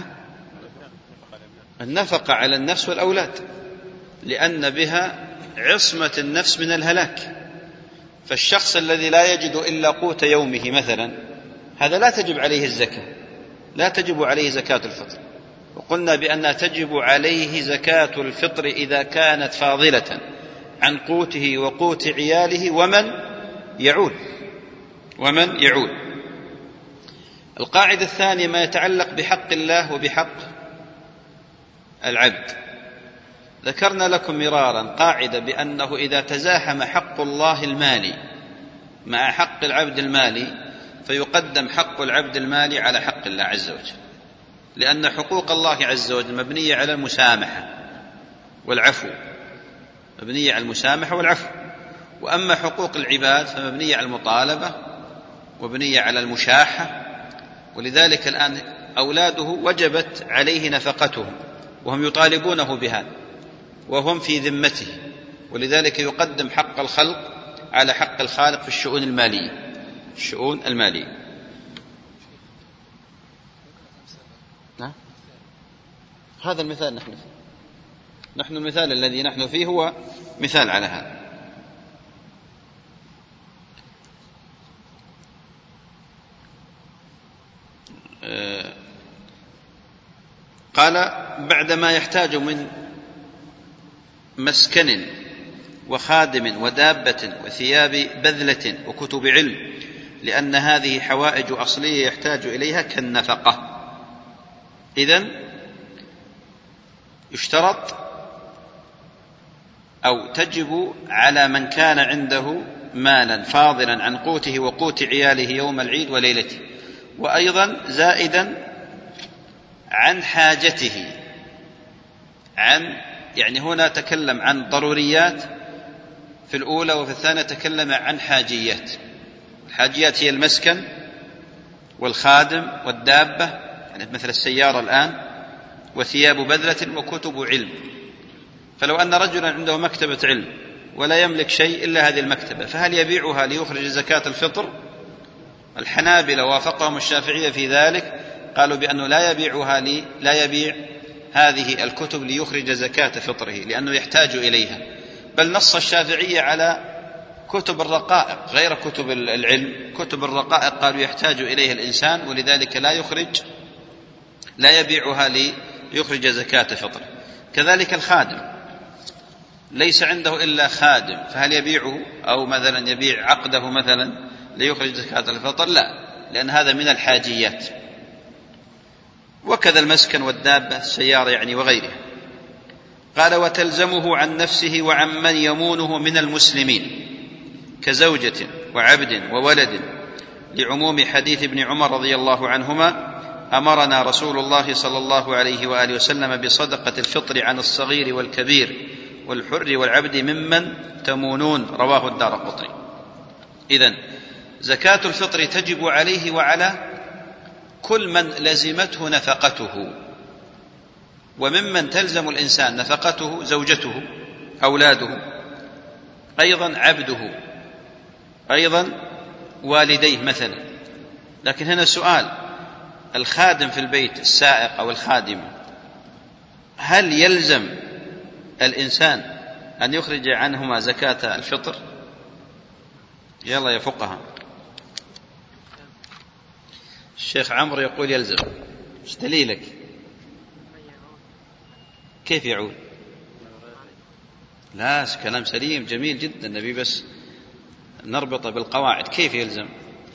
النفقة على النفس والأولاد، لأن بها عصمة النفس من الهلاك. فالشخص الذي لا يجد إلا قوت يومه مثلا، هذا لا تجب عليه الزكاة، لا تجب عليه زكاة الفطر. وقلنا بأنها تجب عليه زكاة الفطر إذا كانت فاضلة عن قوته وقوت عياله ومن يعول، ومن يعول. القاعدة الثانية ما يتعلق بحق الله وبحق العبد. ذكرنا لكم مرارا قاعدة بأنه إذا تزاحم حق الله المالي مع حق العبد المالي، فيقدم حق العبد المالي على حق الله عز وجل، لأن حقوق الله عز وجل مبنية على المسامحة والعفو، مبنية على المسامحة والعفو. وأما حقوق العباد فمبنية على المطالبة ومبنية على المشاحة. ولذلك الآن أولاده وجبت عليه نفقتهم وهم يطالبونه بهذا وهم في ذمته، ولذلك يقدم حق الخلق على حق الخالق في الشؤون المالية، الشؤون المالية. نعم، هذا المثال نحن فيه، نحن المثال الذي نحن فيه هو مثال على هذا. قال: بعدما يحتاج من مسكن وخادم ودابة وثياب بذلة وكتب علم، لأن هذه حوائج أصلية يحتاج إليها كالنفقة. إذن يشترط أو تجب على من كان عنده مالا فاضلا عن قوته وقوت عياله يوم العيد وليلته، وأيضا زائدا عن حاجته، عن يعني هنا تكلم عن ضروريات في الأولى، وفي الثانية تكلم عن حاجيات. الحاجيات هي المسكن والخادم والدابة، يعني مثل السيارة الآن، وثياب بذلة وكتب علم. فلو أن رجلا عنده مكتبة علم ولا يملك شيء إلا هذه المكتبة، فهل يبيعها ليخرج زكاة الفطر؟ الحنابلة وافقهم الشافعية في ذلك، قالوا بأنه لا يبيعها لي لا يبيع هذه الكتب ليخرج زكاة فطره، لأنه يحتاج إليها. بل نص الشافعية على كتب الرقائق غير كتب العلم، كتب الرقائق قالوا يحتاج إليها الإنسان، ولذلك لا يخرج لا يبيعها ليخرج زكاة فطره. كذلك الخادم ليس عنده إلا خادم، فهل يبيعه أو مثلا يبيع عقده مثلا ليخرج زكاة الفطر؟ لا، لأن هذا من الحاجيات. وكذا المسكن والدابة السيارة يعني وغيرها. قال: وتلزمه عن نفسه وعن من يمونه من المسلمين كزوجة وعبد وولد، لعموم حديث ابن عمر رضي الله عنهما: أمرنا رسول الله صلى الله عليه وآله وسلم بصدقة الفطر عن الصغير والكبير والحر والعبد ممن تمونون، رواه الدارقطني. إذن زكاة الفطر تجب عليه وعلى كل من لزمته نفقته، وممن تلزم الإنسان نفقته زوجته، أولاده، أيضا عبده، أيضا والديه مثلا. لكن هنا سؤال: الخادم في البيت، السائق أو الخادمة، هل يلزم الإنسان أن يخرج عنهما زكاة الفطر؟ يلا يا فقهاء. الشيخ عمرو يقول يلزم. ايش دليلك؟ كيف يعود؟ لا، كلام سليم جميل جدا، نبي بس نربطه بالقواعد. كيف يلزم؟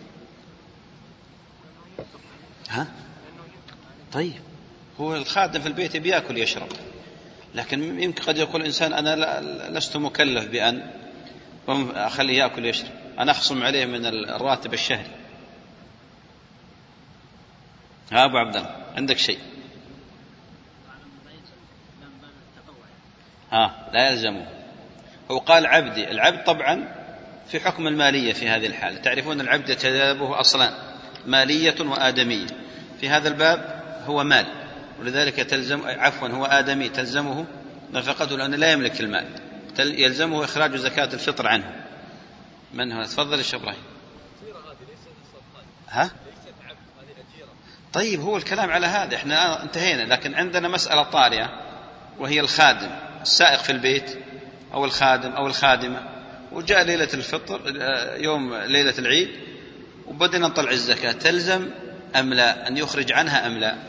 ها؟ طيب، هو الخادم في البيت بيأكل يشرب، لكن يمكن قد يقول الإنسان: أنا لست مكلف بأن أخليه يأكل يشرب، أنا أخصم عليه من الراتب الشهري. ها أبو عبد الله، عندك شيء؟ ها، لا يلزمه. هو قال عبدي، العبد طبعا في حكم المالية في هذه الحالة. تعرفون العبد يتجاذبه أصلان: مالية وآدمية. في هذا الباب هو مال، ولذلك تلزم عفوا هو آدمي تلزمه نفقته، لأنه لا يملك المال، يلزمه إخراج زكاة الفطر عنه. من هنا؟ تفضل يا شيخ إبراهيم. ها؟ طيب، هو الكلام على هذا، احنا انتهينا. لكن عندنا مسألة طارئة، وهي الخادم السائق في البيت، أو الخادم أو الخادمة، وجاء ليلة الفطر يوم ليلة العيد وبدنا نطلع الزكاة، تلزم أم لا أن يخرج عنها أم لا؟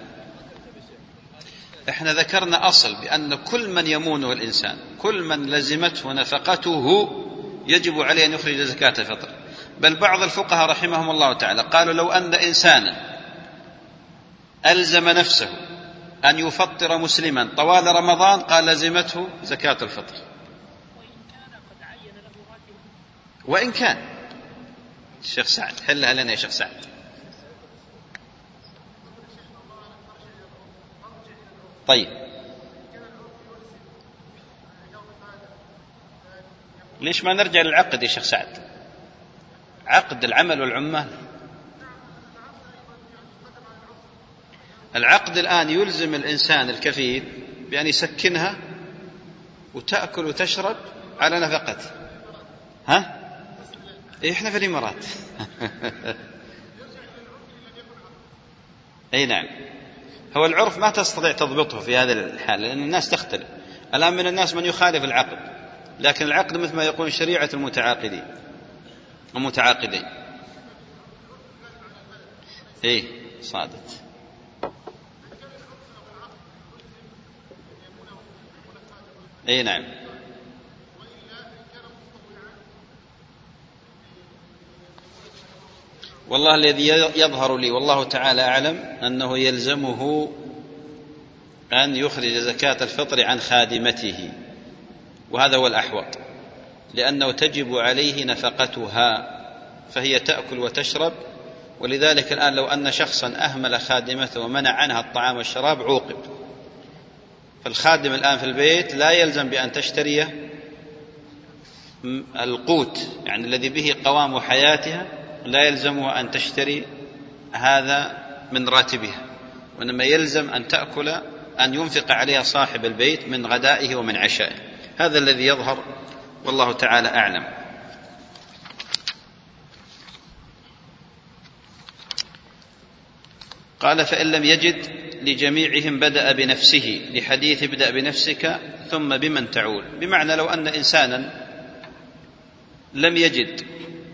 احنا ذكرنا أصل بأن كل من يمونه الإنسان، كل من لزمته نفقته، يجب عليه أن يخرج زكاة الفطر. بل بعض الفقهاء رحمهم الله تعالى قالوا: لو أن إنسانا ألزم نفسه أن يفطر مسلما طوال رمضان، قال لزمته زكاة الفطر، وإن كان. الشيخ سعد، حلها لنا يا شيخ سعد. طيب، ليش ما نرجع للعقد يا شيخ سعد؟ عقد العمل والعمال. العقد الآن يلزم الإنسان الكفيل بأن يسكنها وتأكل وتشرب على نفقته. ها؟ إيه، إحنا في الإمارات. أي نعم. هو العرف ما تستطيع تضبطه في هذا الحال، لأن الناس تختلف. الآن من الناس من يخالف العقد، لكن العقد مثل ما يقول شريعة المتعاقدين المتعاقدين. إيه، صادت. أي نعم. والله الذي يظهر لي والله تعالى أعلم أنه يلزمه أن يخرج زكاة الفطر عن خادمته، وهذا هو الأحوط، لأنه تجب عليه نفقتها، فهي تأكل وتشرب. ولذلك الآن لو أن شخصا أهمل خادمته ومنع عنها الطعام والشراب عوقب. فالخادم الآن في البيت لا يلزم بأن تشتري القوت، يعني الذي به قوام حياتها، لا يلزمها أن تشتري هذا من راتبها، وإنما يلزم أن تأكل، أن ينفق عليها صاحب البيت من غدائه ومن عشائه. هذا الذي يظهر والله تعالى أعلم. قال: فإن لم يجد لجميعهم بدأ بنفسه، لحديث ابدأ بنفسك ثم بمن تعول. بمعنى لو أن إنسانا لم يجد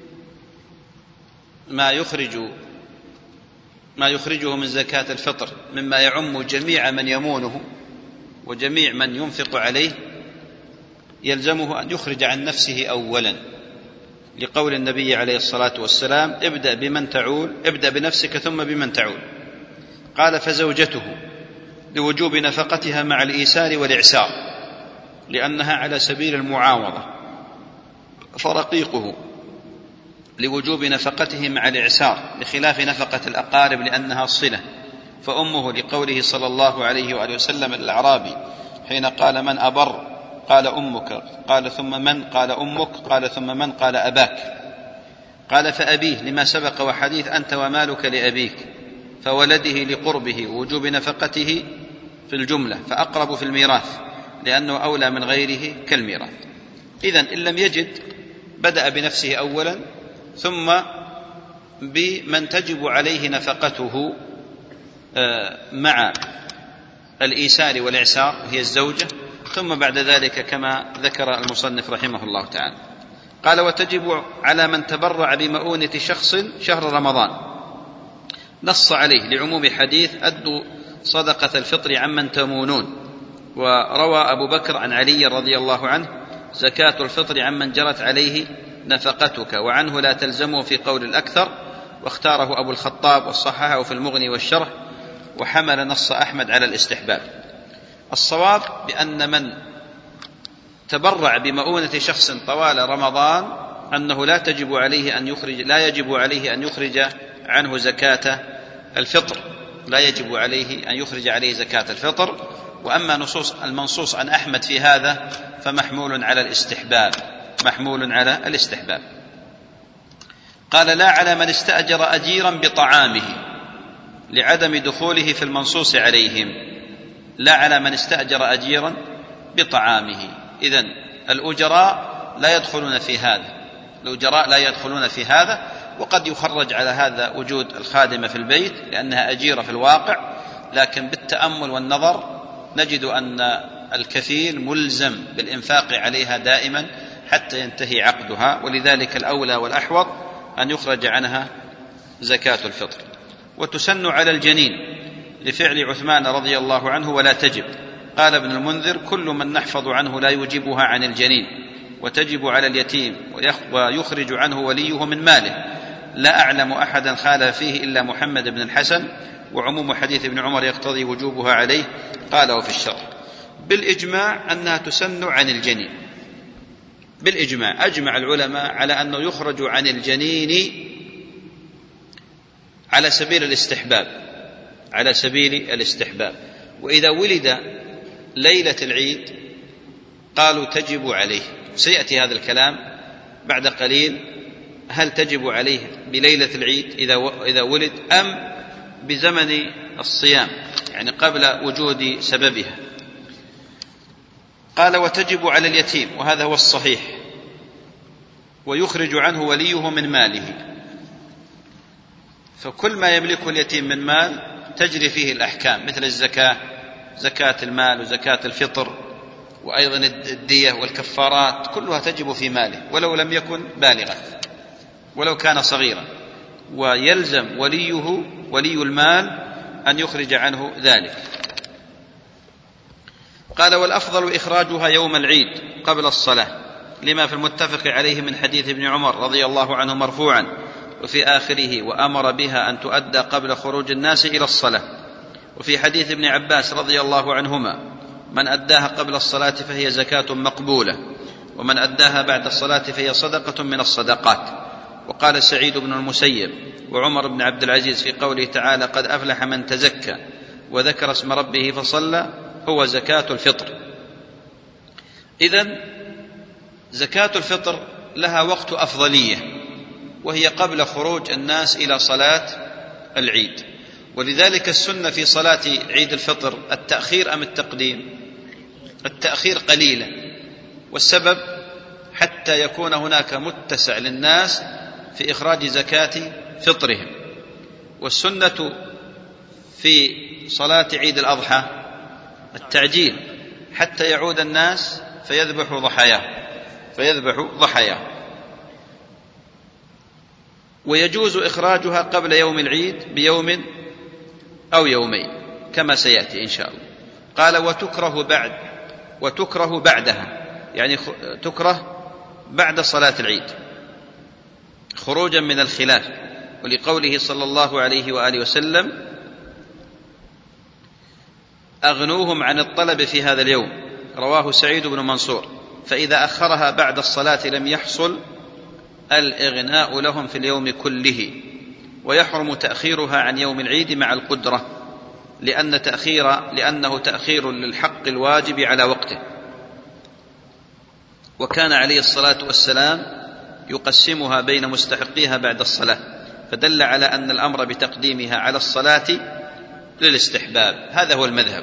ما يخرج ما يخرجه من زكاة الفطر مما يعم جميع من يمونه وجميع من ينفق عليه، يلزمه أن يخرج عن نفسه أولا، لقول النبي عليه الصلاة والسلام: ابدأ بمن تعول، ابدأ بنفسك ثم بمن تعول. قال: فزوجته لوجوب نفقتها مع الإيسار والإعسار لأنها على سبيل المعاوضة، فرقيقه لوجوب نفقته مع الإعسار بخلاف نفقة الأقارب لأنها صلة، فأمه لقوله صلى الله عليه وآله وسلم الأعرابي حين قال: من أبر؟ قال: أمك. قال: ثم من؟ قال: أمك. قال: ثم من؟ قال: أباك. قال: فأبيه لما سبق وحديث أنت ومالك لأبيك، فولده لقربه وجوب نفقته في الجملة، فأقرب في الميراث لأنه أولى من غيره كالميراث. إذن إن لم يجد بدأ بنفسه أولا، ثم بمن تجب عليه نفقته مع الإيسار والإعسار وهي الزوجة، ثم بعد ذلك كما ذكر المصنف رحمه الله تعالى. قال: وتجب على من تبرع بمؤونة شخص شهر رمضان، نص عليه لعموم حديث أدوا صدقة الفطر عمن تمونون. وروى أبو بكر عن علي رضي الله عنه: زكاة الفطر عمن جرت عليه نفقتك، وعنه لا تلزمه في قول الأكثر، واختاره أبو الخطاب وصححه في المغني والشرح، وحمل نص أحمد على الاستحباب. الصواب بأن من تبرع بمؤونة شخص طوال رمضان أنه لا تجب عليه أن يخرج لا يجب عليه أن يخرج عنه زكاة الفطر، لا يجب عليه أن يخرج عليه زكاة الفطر. وأما نصوص المنصوص عن أحمد في هذا فمحمول على الاستحباب، محمول على الاستحباب. قال: لا على من استأجر أجيرا بطعامه لعدم دخوله في المنصوص عليهم، لا على من استأجر أجيرا بطعامه. إذن الأجراء لا يدخلون في هذا، الأجراء لا يدخلون في هذا. وقد يخرج على هذا وجود الخادمة في البيت لأنها أجيرة في الواقع، لكن بالتأمل والنظر نجد أن الكفيل ملزم بالإنفاق عليها دائما حتى ينتهي عقدها، ولذلك الأولى والأحوط أن يخرج عنها زكاة الفطر. وتسن على الجنين لفعل عثمان رضي الله عنه ولا تجب. قال ابن المنذر: كل من نحفظ عنه لا يجيبها عن الجنين، وتجب على اليتيم ويخرج عنه وليه من ماله. لا أعلم أحدا خالف فيه إلا محمد بن الحسن، وعموم حديث ابن عمر يقتضي وجوبها عليه. قاله في الشرح. بالإجماع أنها تسن عن الجنين، بالإجماع أجمع العلماء على أنه يخرج عن الجنين على سبيل الاستحباب، على سبيل الاستحباب. وإذا ولد ليلة العيد قالوا تجب عليه، سيأتي هذا الكلام بعد قليل، هل تجب عليه بليلة العيد إذا ولد أم بزمن الصيام، يعني قبل وجود سببها. قال: وتجب على اليتيم، وهذا هو الصحيح، ويخرج عنه وليه من ماله. فكل ما يملكه اليتيم من مال تجري فيه الأحكام، مثل الزكاة، زكاة المال وزكاة الفطر، وأيضا الدية والكفارات، كلها تجب في ماله ولو لم يكن بالغا، ولو كان صغيرا، ويلزم وليه ولي المال أن يخرج عنه ذلك. قال: والأفضل إخراجها يوم العيد قبل الصلاة، لما في المتفق عليه من حديث ابن عمر رضي الله عنه مرفوعا: وفي آخره وأمر بها أن تؤدى قبل خروج الناس إلى الصلاة. وفي حديث ابن عباس رضي الله عنهما: من أداها قبل الصلاة فهي زكاة مقبولة، ومن أداها بعد الصلاة فهي صدقة من الصدقات. وقال سعيد بن المسيب وعمر بن عبد العزيز في قوله تعالى: قد أفلح من تزكى وذكر اسم ربه فصلى: هو زكاة الفطر. إذن زكاة الفطر لها وقت أفضلية، وهي قبل خروج الناس إلى صلاة العيد. ولذلك السنة في صلاة عيد الفطر التأخير أم التقديم؟ التأخير قليلا، والسبب حتى يكون هناك متسع للناس في إخراج زكاة فطرهم. والسنة في صلاة عيد الأضحى التعجيل حتى يعود الناس فيذبحوا ضحاياه فيذبحوا ضحاياه ويجوز إخراجها قبل يوم العيد بيوم أو يومين كما سيأتي إن شاء الله. قال: وتكره بعد وتكره بعدها، يعني تكره بعد صلاة العيد خروجا من الخلاف، ولقوله صلى الله عليه وآله وسلم: أغنوهم عن الطلب في هذا اليوم، رواه سعيد بن منصور، فإذا أخرها بعد الصلاة لم يحصل الإغناء لهم في اليوم كله، ويحرم تأخيرها عن يوم العيد مع القدرة، لأن تأخير لأنه تأخير للحق الواجب على وقته. وكان عليه الصلاة والسلام يقسمها بين مستحقيها بعد الصلاة، فدل على أن الأمر بتقديمها على الصلاة للاستحباب. هذا هو المذهب.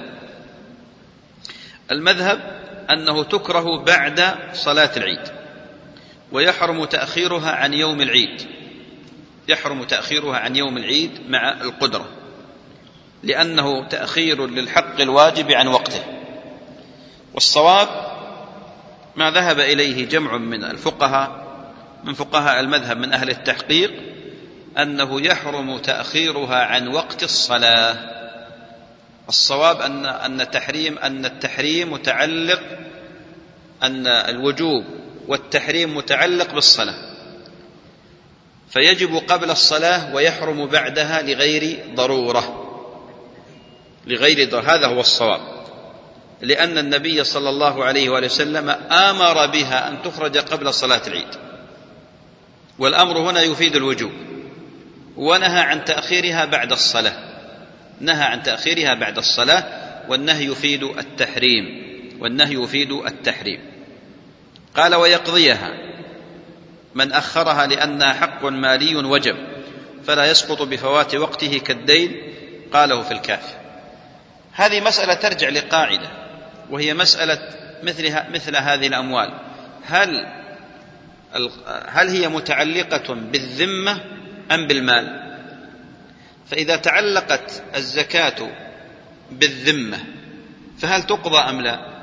المذهب أنه تكره بعد صلاة العيد، ويحرم تأخيرها عن يوم العيد يحرم تأخيرها عن يوم العيد مع القدرة، لأنه تأخير للحق الواجب عن وقته. والصواب ما ذهب إليه جمع من الفقهاء من فقهاء المذهب من أهل التحقيق، أنه يحرم تأخيرها عن وقت الصلاة. الصواب أن أن تحريم أن التحريم متعلق أن الوجوب والتحريم متعلق بالصلاة، فيجب قبل الصلاة ويحرم بعدها لغير ضرورة لغير ضرورة هذا هو الصواب، لأن النبي صلى الله عليه وآله وسلم آمر بها أن تخرج قبل صلاة العيد، والأمر هنا يفيد الوجوب، ونهى عن تأخيرها بعد الصلاة نهى عن تأخيرها بعد الصلاة والنهي يفيد التحريم والنهي يفيد التحريم. قال: ويقضيها من أخرها لأنها حق مالي وجب، فلا يسقط بفوات وقته كالدين، قاله في الكافي. هذه مسألة ترجع لقاعدة، وهي مسألة مثل, مثل هذه الأموال، هل, هل هي متعلقة بالذمة أم بالمال؟ فإذا تعلقت الزكاة بالذمة فهل تقضى أم لا؟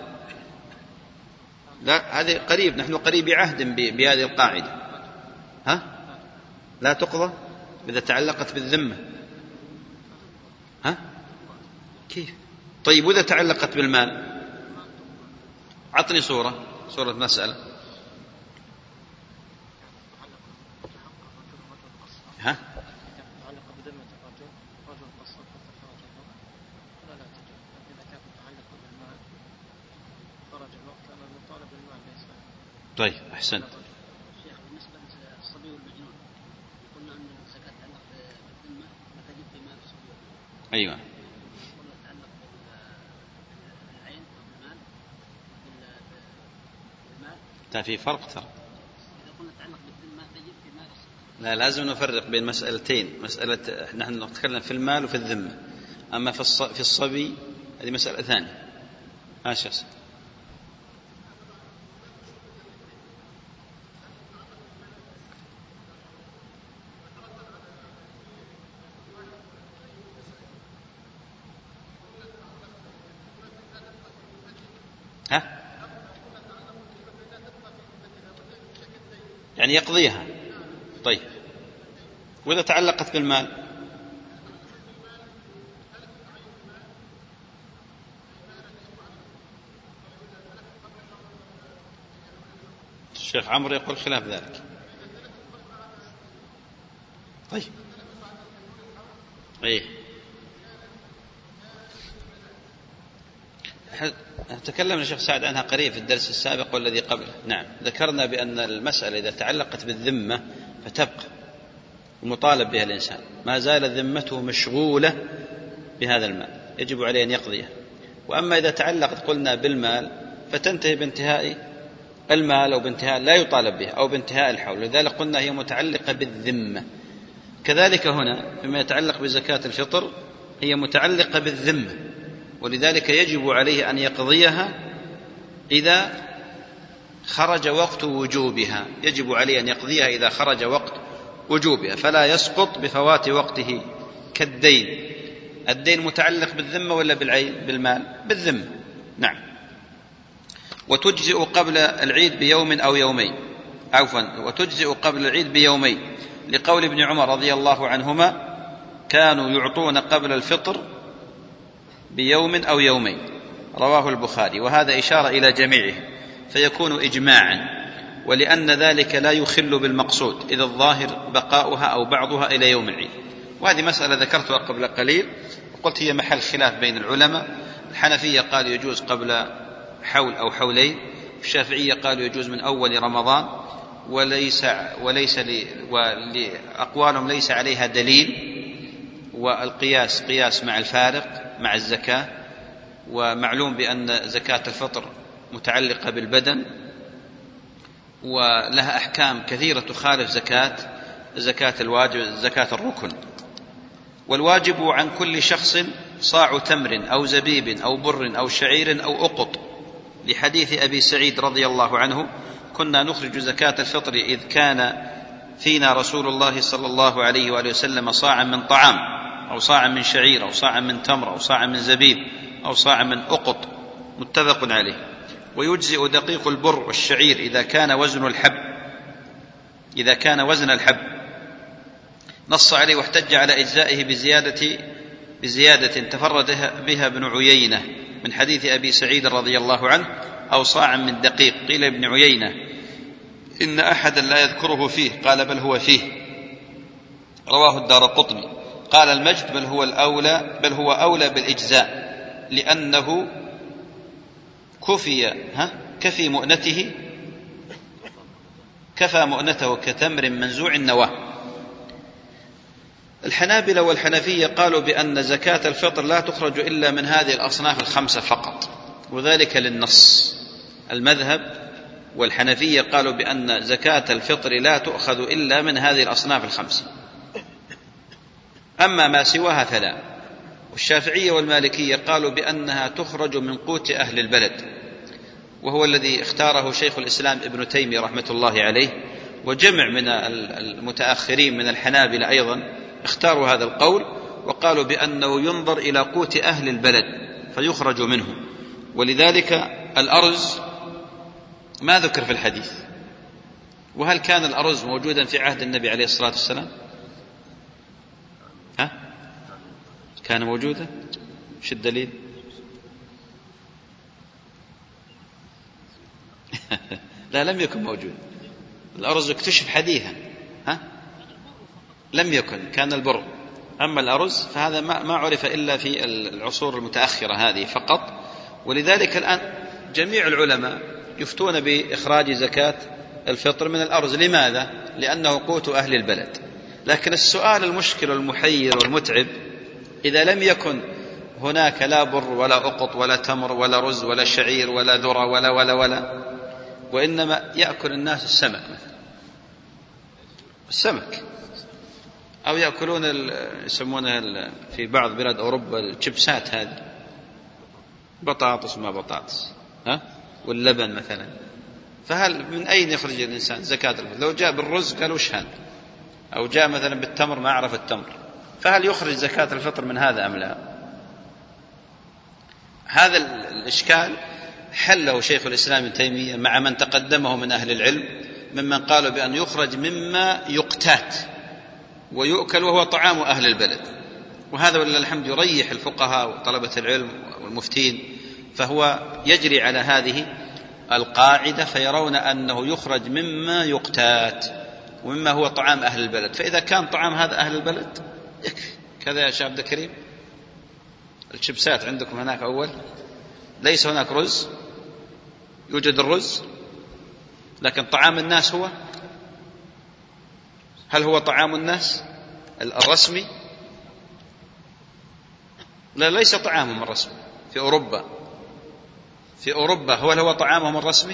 لا، هذه قريب، نحن قريب عهد بهذه القاعدة. ها؟ لا تقضى إذا تعلقت بالذمة. ها؟ كيف؟ طيب، وإذا تعلقت بالمال؟ عطني صورة صورة مسألة. ها؟ طيب، أحسنت. شيخ، بالنسبة للصبي والمجنون قلنا أن الزكاة تتعلق بالذمة فتجب في مال الصبي. أيوة. قلنا تتعلق بالعين أو بالمال بالمال. تا في فرق ترى. إذا قلنا تتعلق بالذمة تجب في مال الصبي. لا، لازم نفرق بين مسألتين، مسألة نحن نتكلم في المال وفي الذمة، أما في الصبي هذه مسألة ثانية. ماشي يا سيدي. ها؟ يعني يقضيها. طيب، وإذا تعلقت بالمال؟ الشيخ عمرو يقول خلاف ذلك. طيب ايه تكلمنا الشيخ سعد عنها قريب في الدرس السابق والذي قبله. نعم، ذكرنا بأن المسألة إذا تعلقت بالذمة فتبقى ومطالب بها الإنسان، ما زال ذمته مشغولة بهذا المال يجب عليه أن يقضيه. وأما إذا تعلقت قلنا بالمال فتنتهي بانتهاء المال أو بانتهاء لا يطالب به أو بانتهاء الحول، لذلك قلنا هي متعلقة بالذمة. كذلك هنا فيما يتعلق بزكاة الفطر هي متعلقة بالذمة، ولذلك يجب عليه أن يقضيها إذا خرج وقت وجوبها، يجب عليه أن يقضيها إذا خرج وقت وجوبها، فلا يسقط بفوات وقته كالدين. الدين متعلق بالذمة ولا بالعين بالمال؟ بالذمة. نعم. وتجزئ قبل العيد بيوم أو يومين، عفوا وتجزئ قبل العيد بيومين، لقول ابن عمر رضي الله عنهما كانوا يعطون قبل الفطر بيوم أو يومين، رواه البخاري، وهذا إشارة إلى جميعه فيكون إجماعا، ولأن ذلك لا يخل بالمقصود إذا الظاهر بقاؤها أو بعضها إلى يوم العيد. وهذه مسألة ذكرتها قبل قليل وقلت هي محل خلاف بين العلماء. الحنفية قالوا يجوز قبل حول أو حولين، الشافعية قالوا يجوز من أول رمضان، وليس وليس لأقوالهم ليس عليها دليل، والقياس قياس مع الفارق مع الزكاة. ومعلوم بأن زكاة الفطر متعلقة بالبدن ولها أحكام كثيرة تخالف زكاة زكاة الواجب زكاة الركن. والواجب عن كل شخص صاع تمر أو زبيب أو بر أو شعير أو أقط، لحديث أبي سعيد رضي الله عنه كنا نخرج زكاة الفطر إذ كان فينا رسول الله صلى الله عليه وآله وسلم صاعا من طعام أو صاعا من شعير أو صاعا من تمر أو صاعا من زبيب أو صاعا من أقط، متفق عليه. ويجزئ دقيق البر والشعير إذا كان وزن الحب إذا كان وزن الحب نص عليه واحتج على إجزائه بزيادة بزيادة تفرد بها ابن عيينة من حديث أبي سعيد رضي الله عنه أو صاعا من دقيق. قيل ابن عيينة إن أحدا لا يذكره فيه، قال بل هو فيه، رواه الدارقطني. قال المجد بل هو الأولى بل هو أولى بالإجزاء لأنه كفي ها كفي مؤنته كفى مؤنته كتمر منزوع النواه. الحنابلة والحنفية قالوا بأن زكاة الفطر لا تخرج إلا من هذه الأصناف الخمسة فقط، وذلك للنص. المذهب والحنفية قالوا بأن زكاة الفطر لا تؤخذ إلا من هذه الأصناف الخمسة، أما ما سواها فلا. والشافعية والمالكية قالوا بأنها تخرج من قوت أهل البلد، وهو الذي اختاره شيخ الإسلام ابن تيمية رحمة الله عليه، وجمع من المتأخرين من الحنابلة أيضا اختاروا هذا القول، وقالوا بأنه ينظر إلى قوت أهل البلد فيخرج منه. ولذلك الأرز ما ذكر في الحديث. وهل كان الأرز موجودا في عهد النبي عليه الصلاة والسلام؟ ها؟ كان موجودا؟ شو الدليل؟ لا، لم يكن موجود. الأرز اكتشف حديثا، ها؟ لم يكن، كان البر. أما الأرز فهذا ما عرف إلا في العصور المتأخرة هذه فقط. ولذلك الآن جميع العلماء يفتون بإخراج زكاة الفطر من الأرز. لماذا؟ لأنه قوت أهل البلد. لكن السؤال المشكل والمحير والمتعب إذا لم يكن هناك لا بر ولا أقط ولا تمر ولا رز ولا شعير ولا ذرة ولا ولا ولا وإنما يأكل الناس السمك مثلا، السمك، أو يأكلون يسمونها في بعض بلاد أوروبا الشيبسات هذه، بطاطس ما بطاطس، ها؟ واللبن مثلا. فهل من أين يخرج الإنسان زكاة الفطر؟ لو جاء بالرز قال وش هذا، أو جاء مثلا بالتمر ما عرف التمر، فهل يخرج زكاة الفطر من هذا أم لا؟ هذا الإشكال حله شيخ الإسلام ابن تيمية مع من تقدمه من أهل العلم ممن قالوا بأن يخرج مما يقتات ويؤكل وهو طعام أهل البلد. وهذا ولله الحمد يريح الفقهاء وطلبة العلم والمفتين، فهو يجري على هذه القاعدة، فيرون أنه يخرج مما يقتات ومما هو طعام أهل البلد. فإذا كان طعام هذا أهل البلد يكفي. كذا يا شيخ عبد الكريم. الشبسات عندكم هناك أول ليس هناك رز، يوجد الرز، لكن طعام الناس هو، هل هو طعام الناس الرسمي؟ لا، ليس طعامهم الرسمي. في أوروبا في أوروبا هو هو طعامهم الرسمي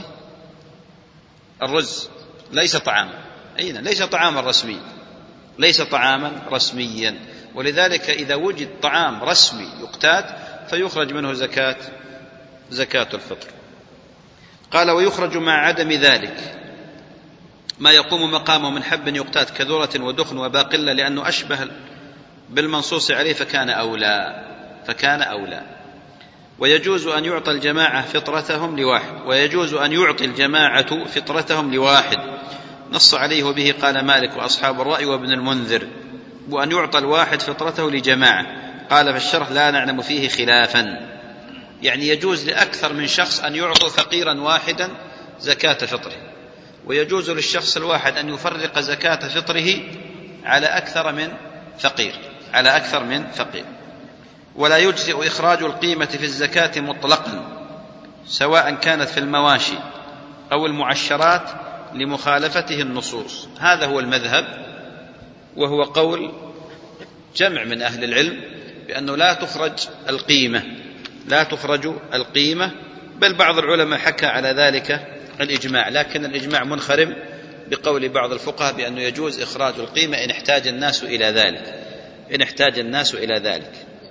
الرز، ليس طعام أين ليس طعاما رسمي، ليس طعاما رسميا. ولذلك إذا وجد طعام رسمي يقتات فيخرج منه زكاة زكاة الفطر. قال: ويخرج مع عدم ذلك ما يقوم مقامه من حب يقتات كذرة ودخن وباقلة، لأنه أشبه بالمنصوص عليه فكان أولى فكان أولى ويجوز أن يعطى الجماعة فطرتهم لواحد ويجوز أن يعطي الجماعة فطرتهم لواحد، نص عليه وبه قال مالك وأصحاب الرأي وابن المنذر، وأن يعطى الواحد فطرته لجماعة. قال في الشرح: لا نعلم فيه خلافا، يعني يجوز لأكثر من شخص أن يعطوا فقيرا واحدا زكاة فطره، ويجوز للشخص الواحد أن يفرق زكاة فطره على أكثر من فقير على أكثر من فقير. ولا يجزئ إخراج القيمة في الزكاة مطلقا، سواء كانت في المواشي أو المعشرات لمخالفته النصوص. هذا هو المذهب، وهو قول جمع من أهل العلم بأنه لا تخرج القيمة لا تخرج القيمة بل بعض العلماء حكى على ذلك الإجماع، لكن الإجماع منخرم بقول بعض الفقهاء بأنه يجوز إخراج القيمة إن احتاج الناس إلى ذلك إن احتاج الناس إلى ذلك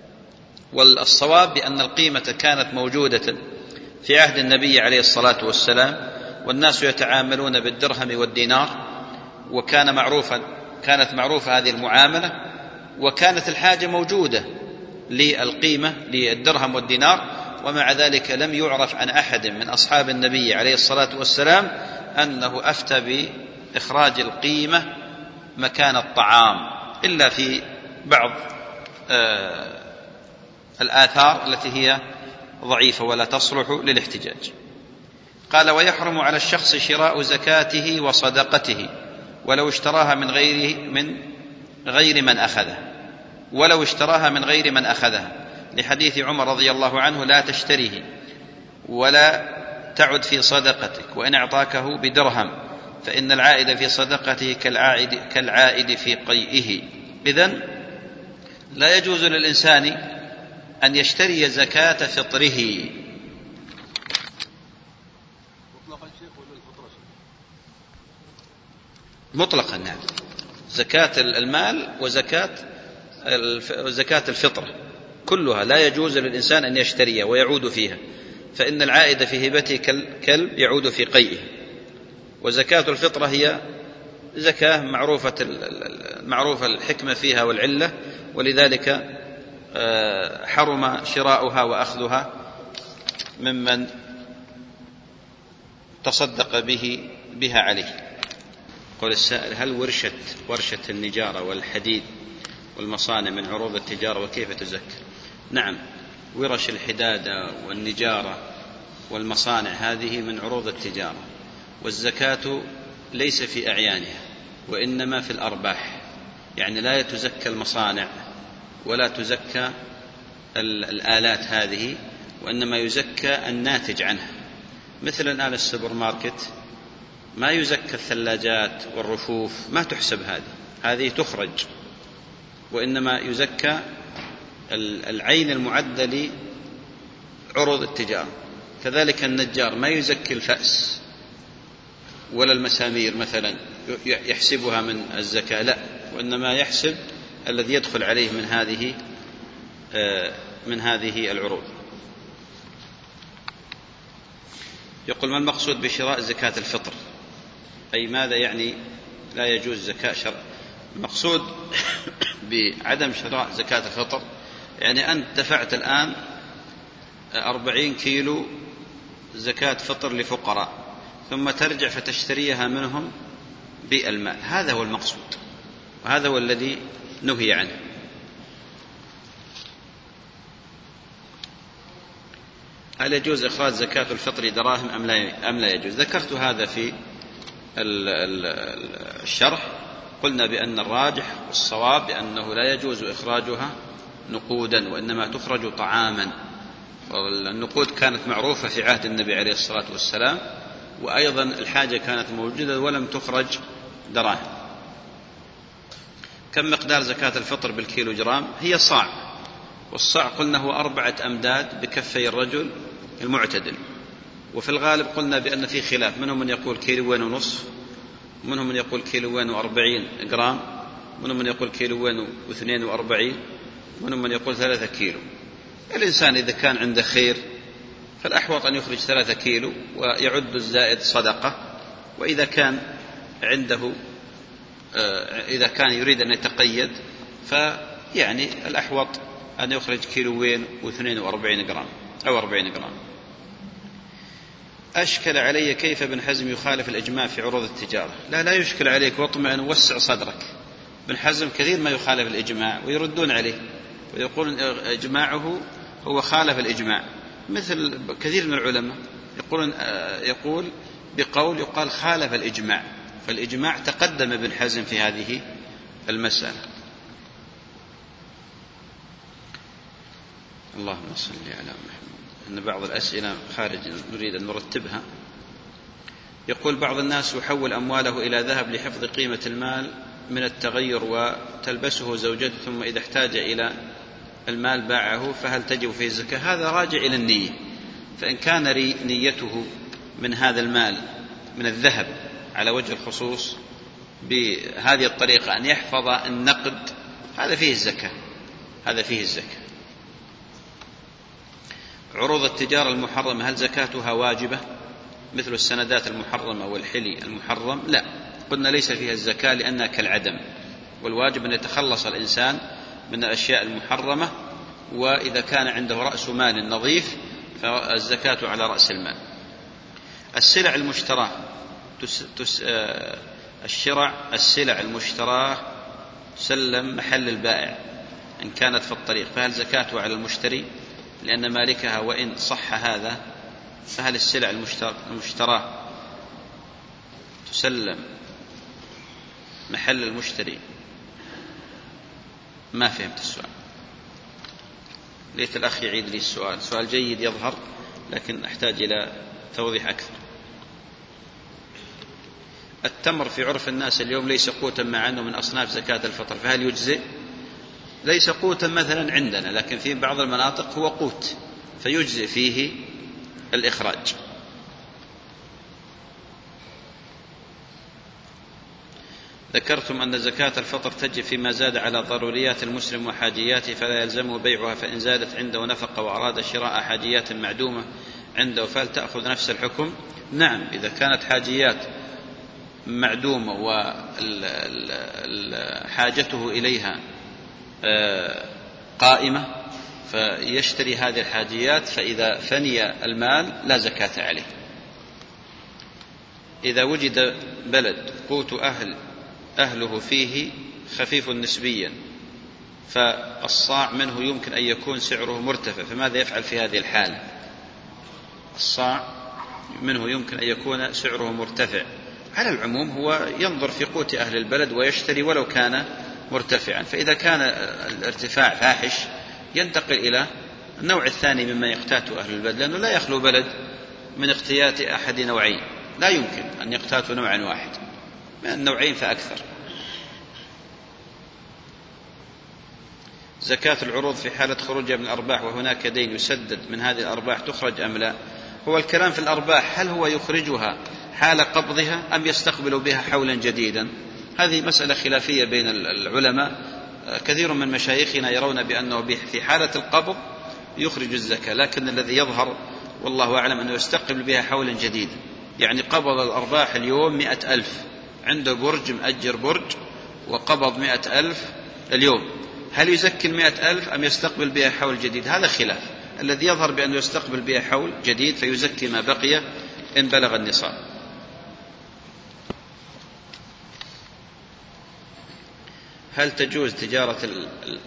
والصواب بأن القيمة كانت موجودة في عهد النبي عليه الصلاة والسلام، والناس يتعاملون بالدرهم والدينار، وكان معروفا كانت معروفة هذه المعاملة، وكانت الحاجة موجودة للقيمة للدرهم والدينار، ومع ذلك لم يعرف عن أحد من أصحاب النبي عليه الصلاة والسلام أنه أفتى بإخراج القيمة مكان الطعام، إلا في بعض آه الآثار التي هي ضعيفة ولا تصلح للاحتجاج. قال: ويحرم على الشخص شراء زكاته وصدقته ولو اشتراها من غيره من غير من أخذه ولو اشتراها من غير من أخذها، لحديث عمر رضي الله عنه: لا تشتريه ولا تعد في صدقتك وإن أعطاكه بدرهم، فإن العائد في صدقته كالعائد, كالعائد في قيئه. إذن لا يجوز للإنسان أن يشتري زكاة فطره. مطلقا، نعم، زكاة المال وزكاة زكاة الفطرة كلها لا يجوز للإنسان أن يشتريها ويعود فيها، فإن العائد في هبته كالكلب يعود في قيئه. وزكاة الفطرة هي زكاة معروفة معروفة الحكمة فيها والعلة، ولذلك حرم شراؤها وأخذها ممن تصدق به بها عليه. قول السائل: هل ورشة ورشة النجارة والحديد والمصانع من عروض التجارة وكيف تزكى؟ نعم، ورش الحدادة والنجارة والمصانع هذه من عروض التجارة، والزكاة ليس في أعيانها وإنما في الأرباح، يعني لا تزكى المصانع ولا تزكى الآلات هذه، وإنما يزكى الناتج عنها. مثل الآن السوبر ماركت ما يزكى الثلاجات والرفوف، ما تحسب هذه هذه تخرج، وإنما يزكى العين المعدة لعروض التجارة. كذلك النجار ما يزكي الفأس ولا المسامير مثلا يحسبها من الزكاة، لا، وإنما يحسب الذي يدخل عليه من هذه من هذه العروض. يقول: ما المقصود بشراء زكاة الفطر؟ أي ماذا يعني لا يجوز زكاة شرع؟ المقصود بعدم شراء زكاة الفطر يعني أنت دفعت الآن أربعين كيلو زكاة فطر لفقراء، ثم ترجع فتشتريها منهم بالمال، هذا هو المقصود، وهذا هو الذي نهي عنه. هل يجوز إخراج زكاة الفطر دراهم أم لا أم لا يجوز؟ ذكرت هذا في الشرح قلنا بأن الراجح والصواب بأنه لا يجوز إخراجها نقودا، وإنما تخرج طعاما. والنقود كانت معروفة في عهد النبي عليه الصلاة والسلام، وأيضا الحاجة كانت موجودة ولم تخرج دراهم. كم مقدار زكاة الفطر بالكيلو جرام؟ هي صاع، والصاع قلنا هو أربعة أمداد بكفي الرجل المعتدل. وفي الغالب قلنا بأن في خلاف، منهم من يقول كيلوين ونصف، منهم من يقول كيلوين وأربعين جرام، منهم من يقول كيلوين واثنين وأربعين، منهم من يقول ثلاثة كيلو. الإنسان إذا كان عنده خير فالأحوط أن يخرج ثلاثة كيلو ويعد الزائد صدقة، وإذا كان عنده إذا كان يريد أن يتقيد فيعني الأحوط أن يخرج كيلوين واثنين وأربعين جرام أو أربعين جرام. أشكل علي كيف ابن حزم يخالف الإجماع في عروض التجارة. لا لا يشكل عليك، واطمئن ووسع صدرك. ابن حزم كثير ما يخالف الإجماع ويردون عليه ويقولون إجماعه هو خالف الإجماع، مثل كثير من العلماء يقولون يقول بقول يقال خالف الإجماع، فالإجماع تقدم ابن حزم في هذه المسألة. اللهم صل على محمد. أن بعض الأسئلة خارج نريد أن نرتبها. يقول بعض الناس يحول أمواله إلى ذهب لحفظ قيمة المال من التغير وتلبسه زوجته، ثم إذا احتاج إلى المال باعه، فهل تجب فيه الزكاة؟ هذا راجع إلى النية. فإن كان نيته من هذا المال من الذهب على وجه الخصوص بهذه الطريقة أن يحفظ النقد، هذا فيه الزكاة، هذا فيه الزكاة. عروض التجارة المحرمة هل زكاتها واجبة مثل السندات المحرمة والحلي المحرم؟ لا، قلنا ليس فيها الزكاة لأنها كالعدم، والواجب أن يتخلص الإنسان من الأشياء المحرمة، وإذا كان عنده رأس مال نظيف فالزكاة على رأس المال. السلع المشتراه تس تس آه الشرع السلع المشتراه تسلم محل البائع إن كانت في الطريق، فهل زكاتها على المشتري لأن مالكها؟ وإن صح هذا فهل السلع المشتراه تسلم محل المشتري؟ ما فهمت السؤال، ليت الأخ يعيد لي السؤال. سؤال جيد يظهر لكن أحتاج إلى توضيح أكثر. التمر في عرف الناس اليوم ليس قوتا مع أنه من أصناف زكاة الفطر، فهل يجزئ؟ ليس قوتا مثلا عندنا، لكن في بعض المناطق هو قوت فيجزئ فيه الإخراج. ذكرتم أن زكاة الفطر تجب فيما زاد على ضروريات المسلم وحاجياته فلا يلزمه بيعها، فإن زادت عنده نفقة وأراد شراء حاجيات معدومة عنده فهل تأخذ نفس الحكم؟ نعم، إذا كانت حاجيات معدومة وحاجته إليها قائمة فيشتري هذه الحاجيات، فإذا فني المال لا زكاة عليه. إذا وجد بلد قوت أهل أهله فيه خفيف نسبيا فالصاع منه يمكن أن يكون سعره مرتفع، فماذا يفعل في هذه الحالة؟ الصاع منه يمكن أن يكون سعره مرتفع، على العموم هو ينظر في قوت أهل البلد ويشتري ولو كان مرتفعا، فإذا كان الارتفاع فاحش ينتقل إلى النوع الثاني مما يقتاته أهل البلد، لأنه لا يخلو بلد من اقتيات أحد نوعين، لا يمكن أن يقتاتوا نوعا واحد، من النوعين فأكثر. زكاة العروض في حالة خروجها من الأرباح وهناك دين يسدد من هذه الأرباح تخرج أم لا؟ هو الكلام في الأرباح هل هو يخرجها حال قبضها أم يستقبل بها حولا جديدا؟ هذه مسألة خلافية بين العلماء. كثير من مشايخنا يرون بأنه في حالة القبض يخرج الزكاة، لكن الذي يظهر والله أعلم أنه يستقبل بها حولا جديدا، يعني قبض الأرباح اليوم مئة ألف، عنده برج مأجر برج وقبض مئة ألف اليوم، هل يزكي المئة ألف أم يستقبل بها حول جديد؟ هذا خلاف. الذي يظهر بأنه يستقبل بها حول جديد فيزكي ما بقي إن بلغ النصاب. هل تجوز تجارة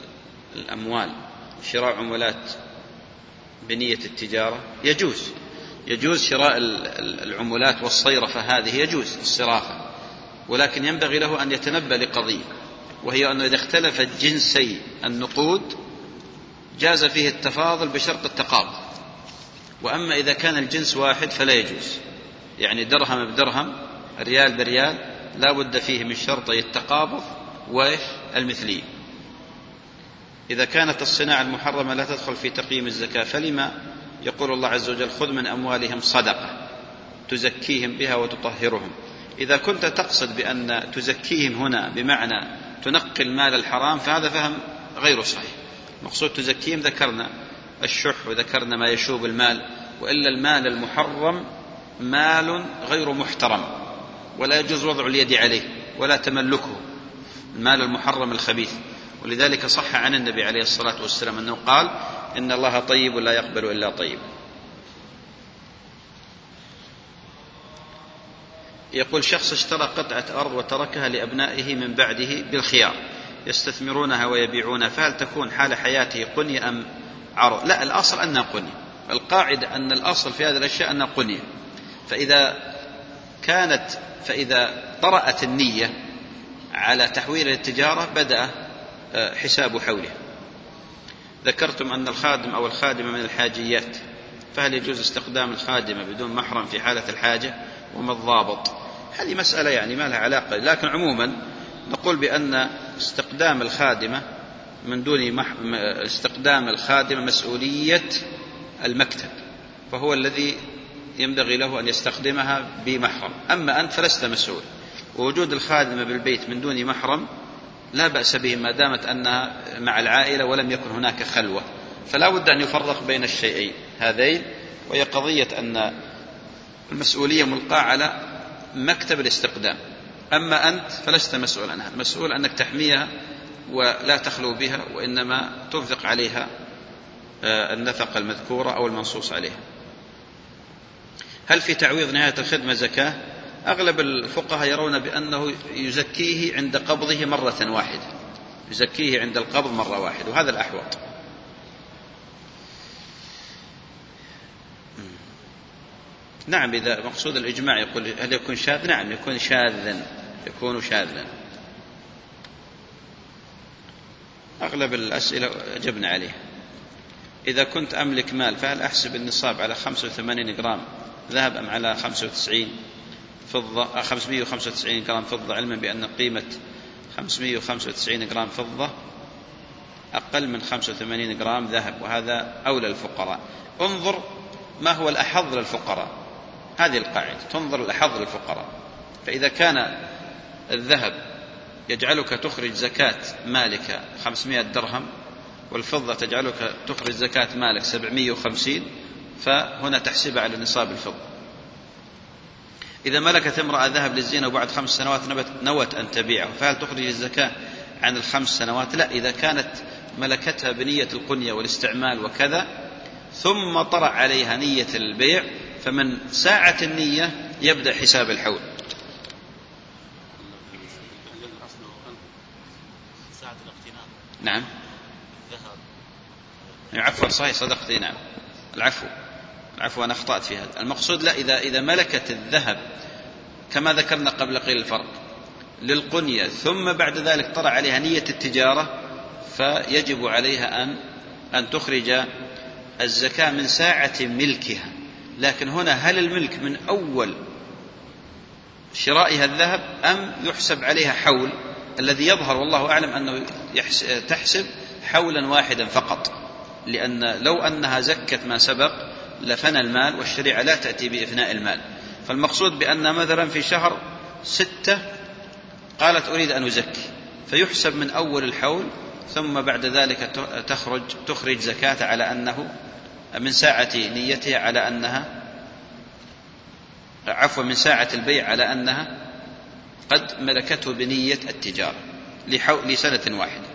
الأموال شراء عملات بنية التجارة؟ يجوز، يجوز شراء العملات والصيرفة، هذه يجوز الصرافة، ولكن ينبغي له أن يتنبأ لقضية، وهي أنه إذا اختلف جنسي النقود جاز فيه التفاضل بشرط التقابض، وأما إذا كان الجنس واحد فلا يجوز، يعني درهم بدرهم ريال بريال لا بد فيه من شرطي التقابض والمثلية. إذا كانت الصناعة المحرمة لا تدخل في تقييم الزكاة فلما يقول الله عز وجل خذ من أموالهم صدقة تزكيهم بها وتطهرهم؟ إذا كنت تقصد بأن تزكيهم هنا بمعنى تنقي المال الحرام فهذا فهم غير صحيح. مقصود تزكيهم ذكرنا الشح وذكرنا ما يشوب المال، وإلا المال المحرم مال غير محترم ولا يجوز وضع اليد عليه ولا تملكه، المال المحرم الخبيث. ولذلك صح عن النبي عليه الصلاة والسلام أنه قال إن الله طيب لا يقبل إلا طيب. يقول شخص اشترى قطعة أرض وتركها لأبنائه من بعده بالخيار يستثمرونها ويبيعونها، فهل تكون حال حياته قنية أم عرض؟ لا، الأصل أنها قنية، القاعدة أن الأصل في هذه الأشياء أنها قنية. فإذا كانت فإذا طرأت النية على تحويل التجارة بدأ حساب حوله. ذكرتم أن الخادم أو الخادمة من الحاجيات، فهل يجوز استخدام الخادمة بدون محرم في حالة الحاجة؟ وما الضابط؟ هذه مسألة يعني ما لها علاقة، لكن عموما نقول بأن استخدام الخادمة من دون مح... استخدام الخادمة مسؤولية المكتب، فهو الذي ينبغي له أن يستخدمها بمحرم، أما أنت فلست مسؤول. ووجود الخادمة بالبيت من دون محرم لا بأس به ما دامت أنها مع العائلة ولم يكن هناك خلوة، فلا بد أن يفرق بين الشيئين هذين، وهي قضية أن المسؤولية ملقاة على مكتب الاستقدام، أما أنت فلست مسؤول عنها، مسؤول أنك تحميها ولا تخلو بها، وإنما تنفق عليها النفقة المذكورة أو المنصوص عليها. هل في تعويض نهاية الخدمة زكاة؟ أغلب الفقهاء يرون بأنه يزكيه عند قبضه مرة واحدة، يزكيه عند القبض مرة واحدة، وهذا الأحوط. نعم، إذا مقصود الإجماع يقول هل يكون شاذ؟ نعم يكون شاذا، يكون شاذا. أغلب الأسئلة أجبنا عليها. إذا كنت أملك مال فهل أحسب النصاب على خمسة وثمانين جرام ذهب أم على خمسة وتسعين فضة خمسمائة وخمسة وتسعين جرام فضة، علما بأن قيمة خمسمائة وخمسة وتسعين جرام فضة أقل من خمسة وثمانين جرام ذهب، وهذا أولى الفقراء. انظر ما هو الأحظ للفقراء، هذه القاعدة، تنظر الأحظ للفقراء. فإذا كان الذهب يجعلك تخرج زكاة مالك خمسمائة درهم، والفضة تجعلك تخرج زكاة مالك سبعمائة وخمسين، فهنا تحسب على نصاب الفضة. إذا ملكت امرأة ذهب للزينة وبعد خمس سنوات نوت أن تبيعه، فهل تخرج الزكاة عن الخمس سنوات؟ لا، إذا كانت ملكتها بنية القنية والاستعمال وكذا ثم طرأ عليها نية البيع، فمن ساعة النية يبدأ حساب الحول. نعم عفوا صحيح صدقتي، نعم العفو العفو أنا أخطأت في هذا. المقصود لا، إذا إذا ملكت الذهب كما ذكرنا قبل قليل الفرق للقنية ثم بعد ذلك طرأ عليها نية التجارة، فيجب عليها أن أن تخرج الزكاة من ساعة ملكها. لكن هنا هل الملك من أول شرائها الذهب أم يحسب عليها حول؟ الذي يظهر والله أعلم أنه تحسب حولا واحدا فقط، لأن لو أنها زكت ما سبق لفنى المال، والشريعة لا تأتي بإفناء المال. فالمقصود بأن مثلا في شهر ستة قالت أريد أن أزكي، فيحسب من أول الحول، ثم بعد ذلك تخرج تخرج زكاة على أنه من ساعة نيتها على أنها عفوا من ساعة البيع على أنها قد ملكته بنية التجارة لسنة واحدة.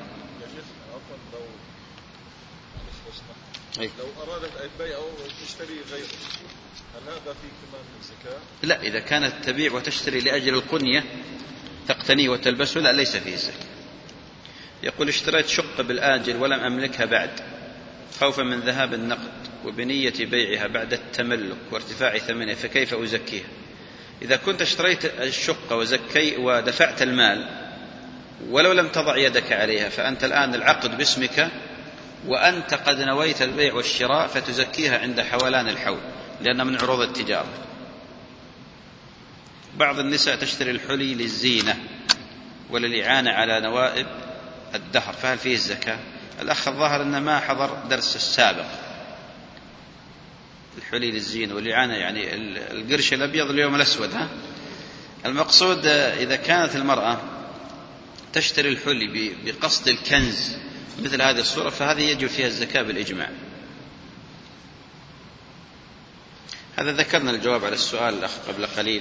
لو أرادت البيع أو تشتري غيره هل هذا فيه كمان زكاة؟ لا، إذا كانت تبيع وتشتري لأجل القنية تقتني وتلبسه لا، ليس فيه زكاة. يقول اشتريت شقة بالآجل ولم أملكها بعد، خوفا من ذهاب النقد وبنية بيعها بعد التملك وارتفاع ثمنها فكيف أزكيها؟ إذا كنت اشتريت الشقة وزكي ودفعت المال ولو لم تضع يدك عليها فأنت الآن العقد باسمك وأنت قد نويت البيع والشراء فتزكيها عند حولان الحول لأنها من عروض التجارة. بعض النساء تشتري الحلي للزينة وللإعانة على نوائب الدهر فهل فيه الزكاة؟ الأخ الظاهر أنه ما حضر درس السابق. الحلي للزينة والإعانة يعني القرش الأبيض اليوم الأسود. ها؟ المقصود إذا كانت المرأة تشتري الحلي بقصد الكنز مثل هذه الصورة فهذه يجب فيها الزكاة بالإجماع. هذا ذكرنا الجواب على السؤال الأخ قبل قليل.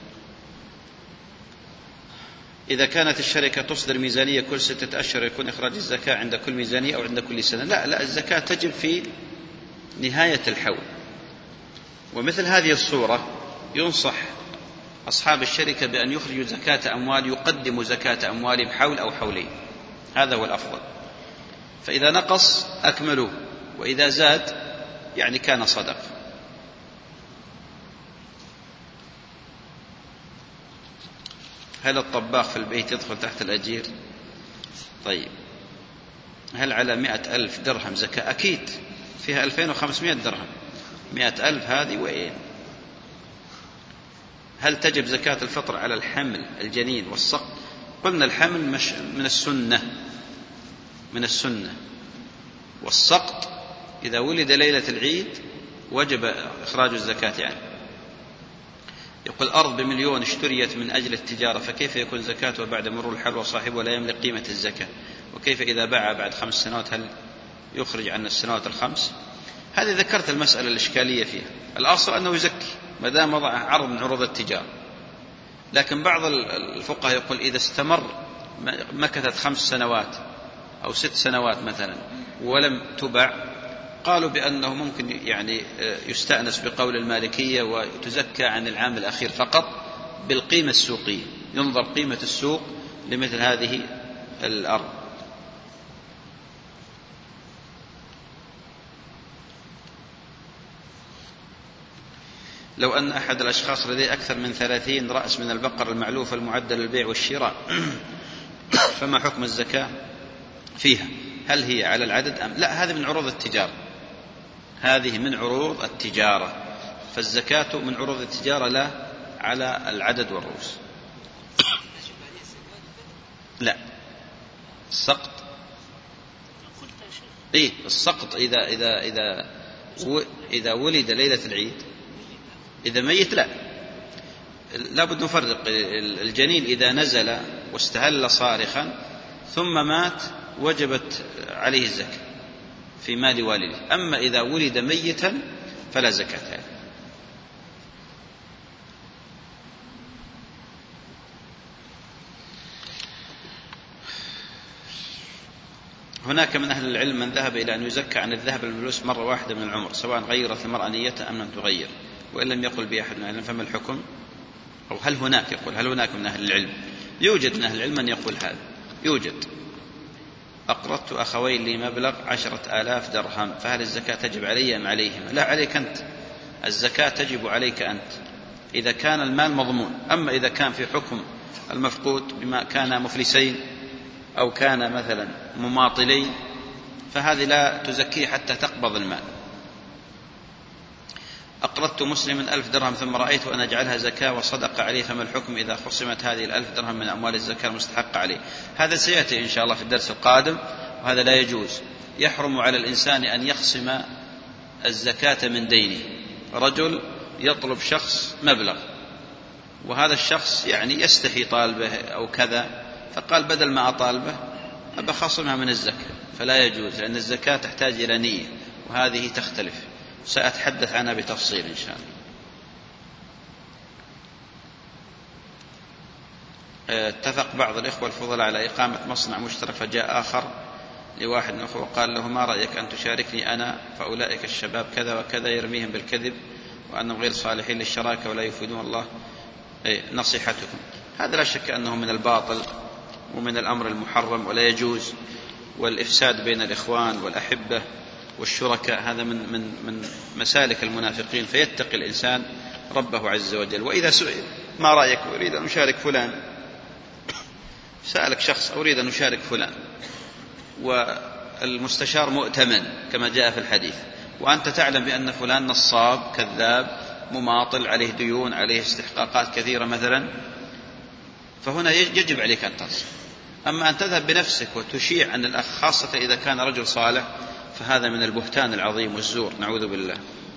إذا كانت الشركة تصدر ميزانية كل ستة أشهر يكون إخراج الزكاة عند كل ميزانية أو عند كل سنة؟ لا لا، الزكاة تجب في نهاية الحول. ومثل هذه الصورة ينصح أصحاب الشركة بأن يخرجوا زكاة أموال، يقدموا زكاة أموالهم حول أو حولين، هذا هو الأفضل. فإذا نقص أكملوه وإذا زاد يعني كان صدق. هل الطباخ في البيت يدخل تحت الأجير؟ طيب، هل على مئة ألف درهم زكاة؟ أكيد فيها ألفين وخمسمائة درهم. مئة ألف هذه وين؟ هل تجب زكاة الفطر على الحمل الجنين والسقط؟ قلنا الحمل مش من السنة من السنة والسقط إذا ولد ليلة العيد وجب إخراج الزكاة يعني. يقول أرض بمليون اشتريت من أجل التجارة فكيف يكون زكاتها بعد مرور الحول وصاحبه لا يملك قيمة الزكاة؟ وكيف إذا باع بعد خمس سنوات هل يخرج عن السنوات الخمس؟ هذه ذكرت المسألة الإشكالية فيها. الأصل أنه يزكي ما دام وضع عرض من عروض التجارة، لكن بعض الفقهاء يقول إذا استمر مكثت خمس سنوات أو ست سنوات مثلا ولم تبع، قالوا بأنه ممكن يعني يستأنس بقول المالكية وتزكى عن العام الأخير فقط بالقيمة السوقية، ينظر قيمة السوق لمثل هذه الأرض. لو أن أحد الأشخاص لديه أكثر من ثلاثين رأس من البقر المعلوف المعدل للبيع والشراء فما حكم الزكاة فيها؟ هل هي على العدد أم لا؟ هذه من عروض التجارة، هذه من عروض التجارة، فالزكاة من عروض التجارة لا على العدد والرؤوس. لا، السقط إيه السقط إذا إذا إذا إذا ولد ليلة العيد. إذا ميت لا، لابد نفرق. الجنين إذا نزل واستهل صارخا ثم مات وجبت عليه الزكاة في مال والده، أما إذا ولد ميتا فلا زكاة عليه. هناك من أهل العلم من ذهب إلى أن يزكى عن الذهب الملوث مرة واحدة من العمر سواء غيرت المرأة نيتها أم لم تغير، وإن لم يقل به أحد من أهل العلم فما الحكم؟ أو هل هناك يقول هل هناك من أهل العلم؟ يوجد من أهل العلم من يقول هذا، يوجد. أقرضت أخوي لي مبلغ عشرة آلاف درهم فهل الزكاة تجب علي أم عليهما؟ لا، عليك أنت، الزكاة تجب عليك أنت إذا كان المال مضمون. أما إذا كان في حكم المفقود بما كان مفلسين أو كان مثلا مماطلين فهذه لا تزكيه حتى تقبض المال. أقرضت مسلما ألف درهم ثم رأيت أن أجعلها زكاة وصدق عليه فما الحكم إذا خصمت هذه الألف درهم من أموال الزكاة المستحقة عليه؟ هذا سيأتي إن شاء الله في الدرس القادم، وهذا لا يجوز. يحرم على الإنسان أن يخصم الزكاة من دينه. رجل يطلب شخص مبلغ وهذا الشخص يعني يستحي طالبه أو كذا، فقال بدل ما أطالبه أبى خصمها من الزكاة، فلا يجوز، لأن الزكاة تحتاج إلى نية وهذه تختلف، سأتحدث عنها بتفصيل إن شاء الله. اتفق بعض الإخوة الفضلاء على إقامة مصنع مشترك فجاء آخر لواحد من الأخوة وقال له ما رأيك أن تشاركني أنا فأولئك الشباب كذا وكذا، يرميهم بالكذب وأنهم غير صالحين للشراكة ولا يفيدون الله نصيحتكم. هذا لا شك أنه من الباطل ومن الأمر المحرم ولا يجوز، والإفساد بين الإخوان والأحبة والشركاء، هذا من من من مسالك المنافقين، فيتقي الإنسان ربه عز وجل. وإذا سئل ما رأيك أريد أن أشارك فلان، سألك شخص أريد أن أشارك فلان، والمستشار مؤتمن كما جاء في الحديث، وأنت تعلم بأن فلان نصاب كذاب مماطل عليه ديون عليه استحقاقات كثيرة مثلا، فهنا يجب عليك أن تصل. أما أن تذهب بنفسك وتشيع عن الأخ، خاصة إذا كان رجل صالح، فهذا من البهتان العظيم والزور، نعوذ بالله.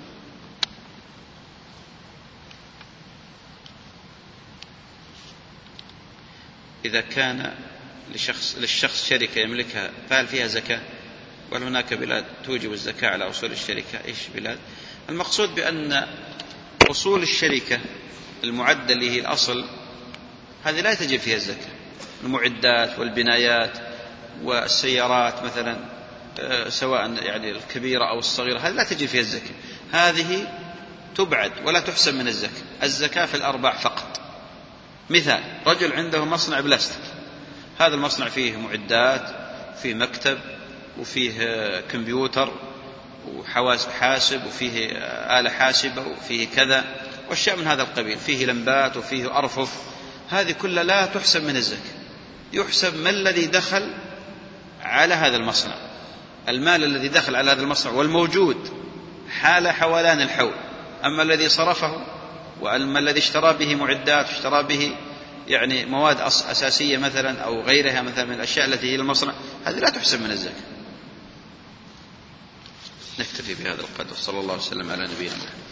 إذا كان لشخص للشخص شركة يملكها فهل فيها زكاة؟ وهل هناك بلاد توجب الزكاة على أصول الشركة؟ إيش بلاد؟ المقصود بأن أصول الشركة المعدة اللي هي الأصل هذه لا تجب فيها الزكاة، المعدات والبنايات والسيارات مثلا سواء يعني الكبيرة أو الصغيرة، هذه لا تجب فيها الزكاة، هذه تبعد ولا تحسب من الزكاة. الزكاة في الأرباح فقط. مثال: رجل عنده مصنع بلاستيك، هذا المصنع فيه معدات، فيه مكتب، وفيه كمبيوتر وحواسب حاسب، وفيه آلة حاسبة، وفيه كذا والشيء من هذا القبيل، فيه لمبات وفيه أرفف، هذه كلها لا تحسب من الزكاة، يحسب ما الذي دخل على هذا المصنع، المال الذي دخل على هذا المصنع والموجود حال حولان الحول. أما الذي صرفه وأما الذي اشترى به معدات واشترى به يعني مواد أساسية مثلا أو غيرها مثلا من الأشياء التي هي المصنع، هذه لا تحسب من الزكاة. نكتفي بهذا القدر. صلى الله عليه وسلم على نبينا محمد.